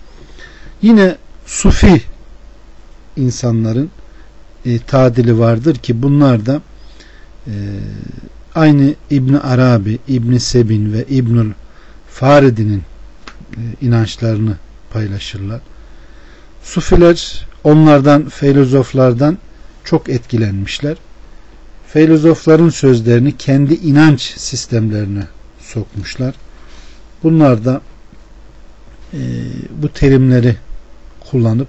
Yine Sufi insanların e, tadili vardır ki bunlar da e, aynı İbn Arabi, İbn Sebin ve İbnül Faridi'nin e, inançlarını paylaşırlar. Sufiler onlardan, filozoflardan çok etkilenmişler. Filozofların sözlerini kendi inanç sistemlerine sokmuşlar. Bunlar da e, bu terimleri kullanıp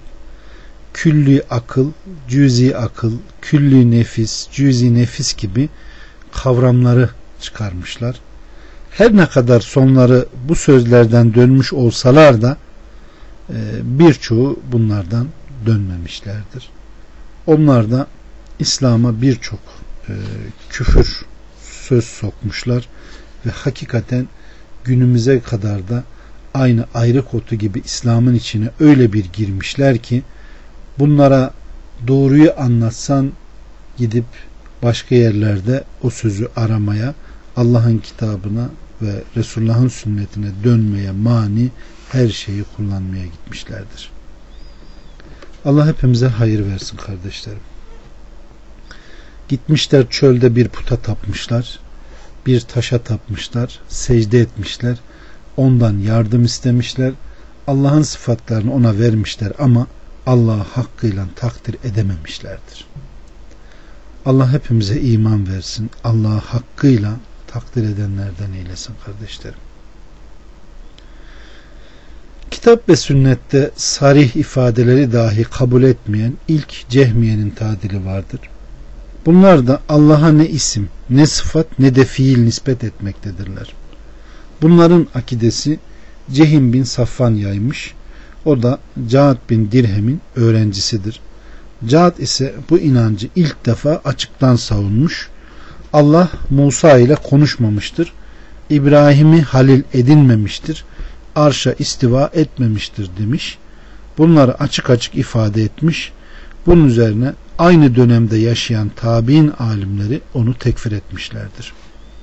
külli akıl, cüzi akıl, külli nefis, cüzi nefis gibi kavramları çıkarmışlar. Her ne kadar sonları bu sözlerden dönmüş olsalar da e, birçoğu bunlardan dönmemişlerdir. Onlar da İslam'a birçok e, küfür söz sokmuşlar ve hakikaten günümüze kadar da aynı ayrık otu gibi İslam'ın içine öyle bir girmişler ki bunlara doğruyu anlatsan gidip başka yerlerde o sözü aramaya, Allah'ın kitabına ve Resulullah'ın sünnetine dönmeye mani her şeyi kullanmaya gitmişlerdir. Allah hepimize hayır versin kardeşlerim. Gitmişler çölde bir puta tapmışlar, bir taşa tapmışlar, secde etmişler, ondan yardım istemişler, Allah'ın sıfatlarını ona vermişler ama Allah'ı hakkıyla takdir edememişlerdir. Allah hepimize iman versin, Allah'ı hakkıyla takdir edenlerden eylesin kardeşlerim. Kitap ve sünnette sarih ifadeleri dahi kabul etmeyen ilk Cehmiye'nin tadili vardır. Bunlar da Allah'a ne isim, ne sıfat, ne de fiil nispet etmektedirler. Bunların akidesi Cehim bin Safvan yaymış. O da Cad bin Dirhem'in öğrencisidir. Cad ise bu inancı ilk defa açıktan savunmuş. Allah Musa ile konuşmamıştır. İbrahim'i halil edinmemiştir. Arşa istiva etmemiştir demiş. Bunları açık açık ifade etmiş. Bunun üzerine aynı dönemde yaşayan tabi'in alimleri onu tekfir etmişlerdir.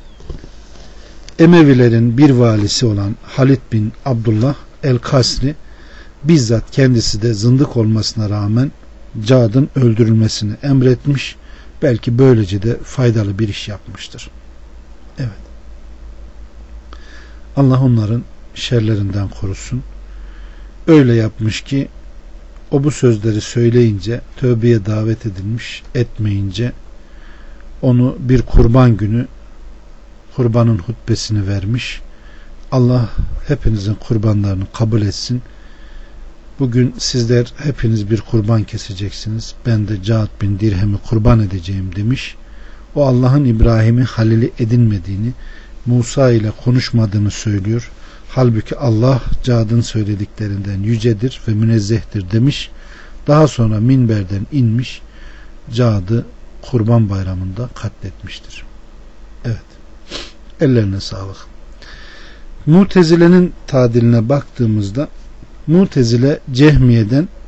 Emevilerin bir valisi olan Halid bin Abdullah el-Kasri bizzat kendisi de zındık olmasına rağmen Cad'ın öldürülmesini emretmiş. Belki böylece de faydalı bir iş yapmıştır. Evet. Allah onların şerlerinden korusun. Öyle yapmış ki o bu sözleri söyleyince tövbeye davet edilmiş, etmeyince onu bir kurban günü kurbanın hutbesini vermiş. Allah hepinizin kurbanlarını kabul etsin. Bugün sizler hepiniz bir kurban keseceksiniz. Ben de Cad bin Dirhem'i kurban edeceğim demiş. O Allah'ın İbrahim'i halili edinmediğini, Musa ile konuşmadığını söylüyor. Halbuki Allah Cad'ın söylediklerinden yücedir ve münezzehtir demiş. Daha sonra minberden inmiş, Cad'ı Kurban Bayramı'nda katletmiştir. Evet. Ellerine sağlık. Mutezile'nin tadiline baktığımızda Mutezile Cehmiye'den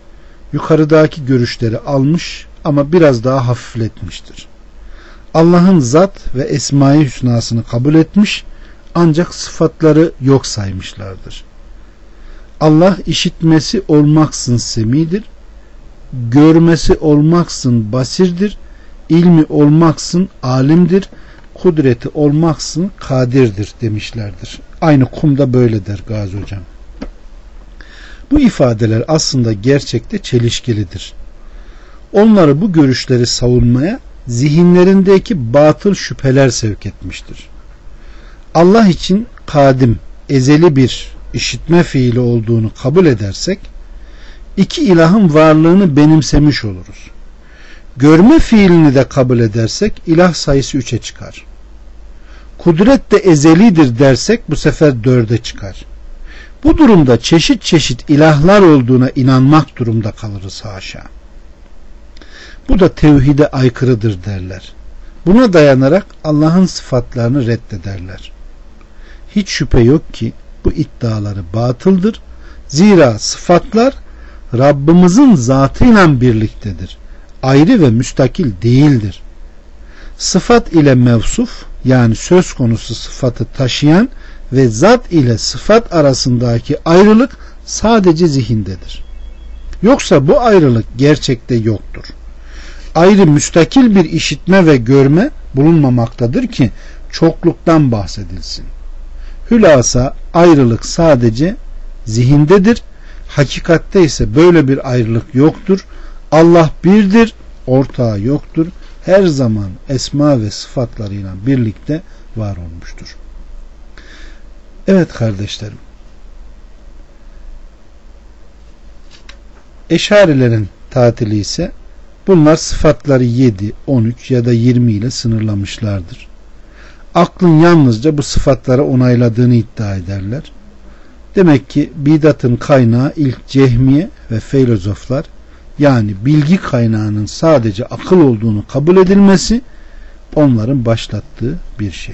yukarıdaki görüşleri almış ama biraz daha hafifletmiştir. Allah'ın zat ve esma-i hüsnasını kabul etmiş ancak sıfatları yok saymışlardır. Allah işitmesi olmaksın semidir, görmesi olmaksın basirdir, ilmi olmaksın alimdir, kudreti olmaksın kadirdir demişlerdir. Aynı kumda böyle der Gazi Hocam. Bu ifadeler aslında gerçekte çelişkilidir. Onları bu görüşleri savunmaya zihinlerindeki batıl şüpheler sevk etmiştir. Allah için kadim, ezeli bir işitme fiili olduğunu kabul edersek, iki ilahın varlığını benimsemiş oluruz. Görme fiilini de kabul edersek ilah sayısı üçe çıkar. Kudret de ezelidir dersek bu sefer dörde çıkar. Bu durumda çeşit çeşit ilahlar olduğuna inanmak durumda kalırız haşa. Bu da tevhide aykırıdır derler. Buna dayanarak Allah'ın sıfatlarını reddederler. Hiç şüphe yok ki bu iddiaları batıldır. Zira sıfatlar Rabbimizin zatıyla birliktedir. Ayrı ve müstakil değildir. Sıfat ile mevsuf, yani söz konusu sıfatı taşıyan ve zat ile sıfat arasındaki ayrılık sadece zihindedir. Yoksa bu ayrılık gerçekte yoktur. Ayrı müstakil bir işitme ve görme bulunmamaktadır ki çokluktan bahsedilsin. Hülasa ayrılık sadece zihindedir. Hakikatte ise böyle bir ayrılık yoktur. Allah birdir, ortağı yoktur. Her zaman esma ve sıfatlarıyla birlikte var olmuştur. Evet kardeşlerim. Eşarilerin tatili ise bunlar sıfatları yedi, on üç ya da yirmi ile sınırlamışlardır. Aklın yalnızca bu sıfatları onayladığını iddia ederler. Demek ki bidatın kaynağı ilk cehmiye ve filozoflar, yani bilgi kaynağının sadece akıl olduğunu kabul edilmesi onların başlattığı bir şey.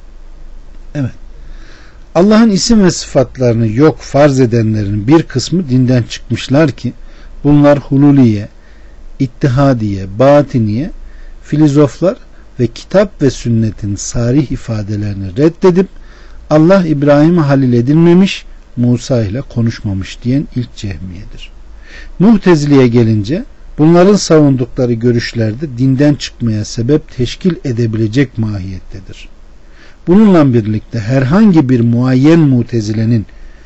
Evet. Allah'ın isim ve sıfatlarını yok farz edenlerin bir kısmı dinden çıkmışlar ki bunlar hululiye, ittihadiye, batiniye, filozoflar ve kitap ve sünnetin sarih ifadelerini reddedip Allah İbrahim'e halil edilmemiş, Musa ile konuşmamış diyen ilk cehmiyedir. Mu'teziliye gelince bunların savundukları görüşlerde dinden çıkmaya sebep teşkil edebilecek mahiyettedir. Bununla birlikte herhangi bir muayyen mutezilenin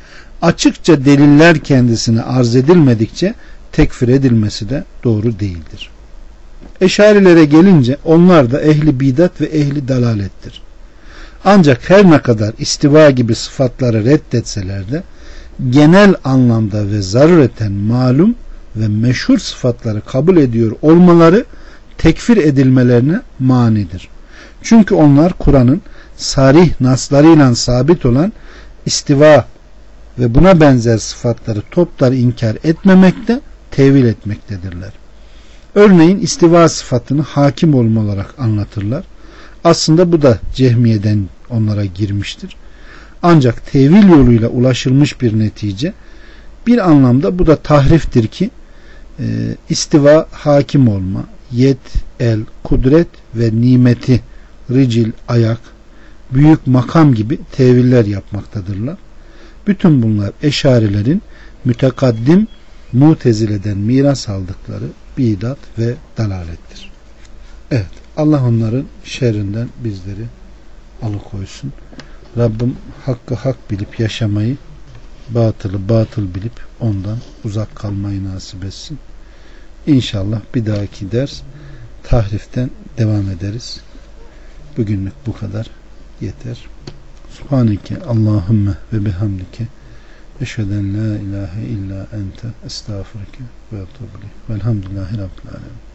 açıkça deliller kendisine arz edilmedikçe tekfir edilmesi de doğru değildir. Eşarilere gelince onlar da ehli bidat ve ehli dalalettir. Ancak her ne kadar istiva gibi sıfatları reddetseler de genel anlamda ve zarureten malum ve meşhur sıfatları kabul ediyor olmaları tekfir edilmelerine manidir. Çünkü onlar Kur'an'ın sarih naslarıyla sabit olan istiva ve buna benzer sıfatları toptan inkar etmemekte, tevil etmektedirler. Örneğin istiva sıfatını hakim olma olarak anlatırlar. Aslında bu da cehmiyeden onlara girmiştir. Ancak tevil yoluyla ulaşılmış bir netice. Bir anlamda bu da tahriftir ki e, istiva hakim olma, yet, el, kudret ve nimeti, ricil, ayak, büyük makam gibi teviller yapmaktadırlar. Bütün bunlar eşarilerin mütekaddim Mutezile'den miras aldıkları bidat ve dalalettir. Evet, Allah onların şerrinden bizleri alıkoysun. Rabbim hakkı hak bilip yaşamayı, batılı batıl bilip ondan uzak kalmayı nasip etsin. İnşallah bir dahaki ders tahriften devam ederiz. Bugünlük bu kadar yeter. Subhaneke Allahümme ve bihamdike eşheden la ilahe illa ente estağfurke ve etûbü ileyk. Velhamdülillahi Rabbil alemin.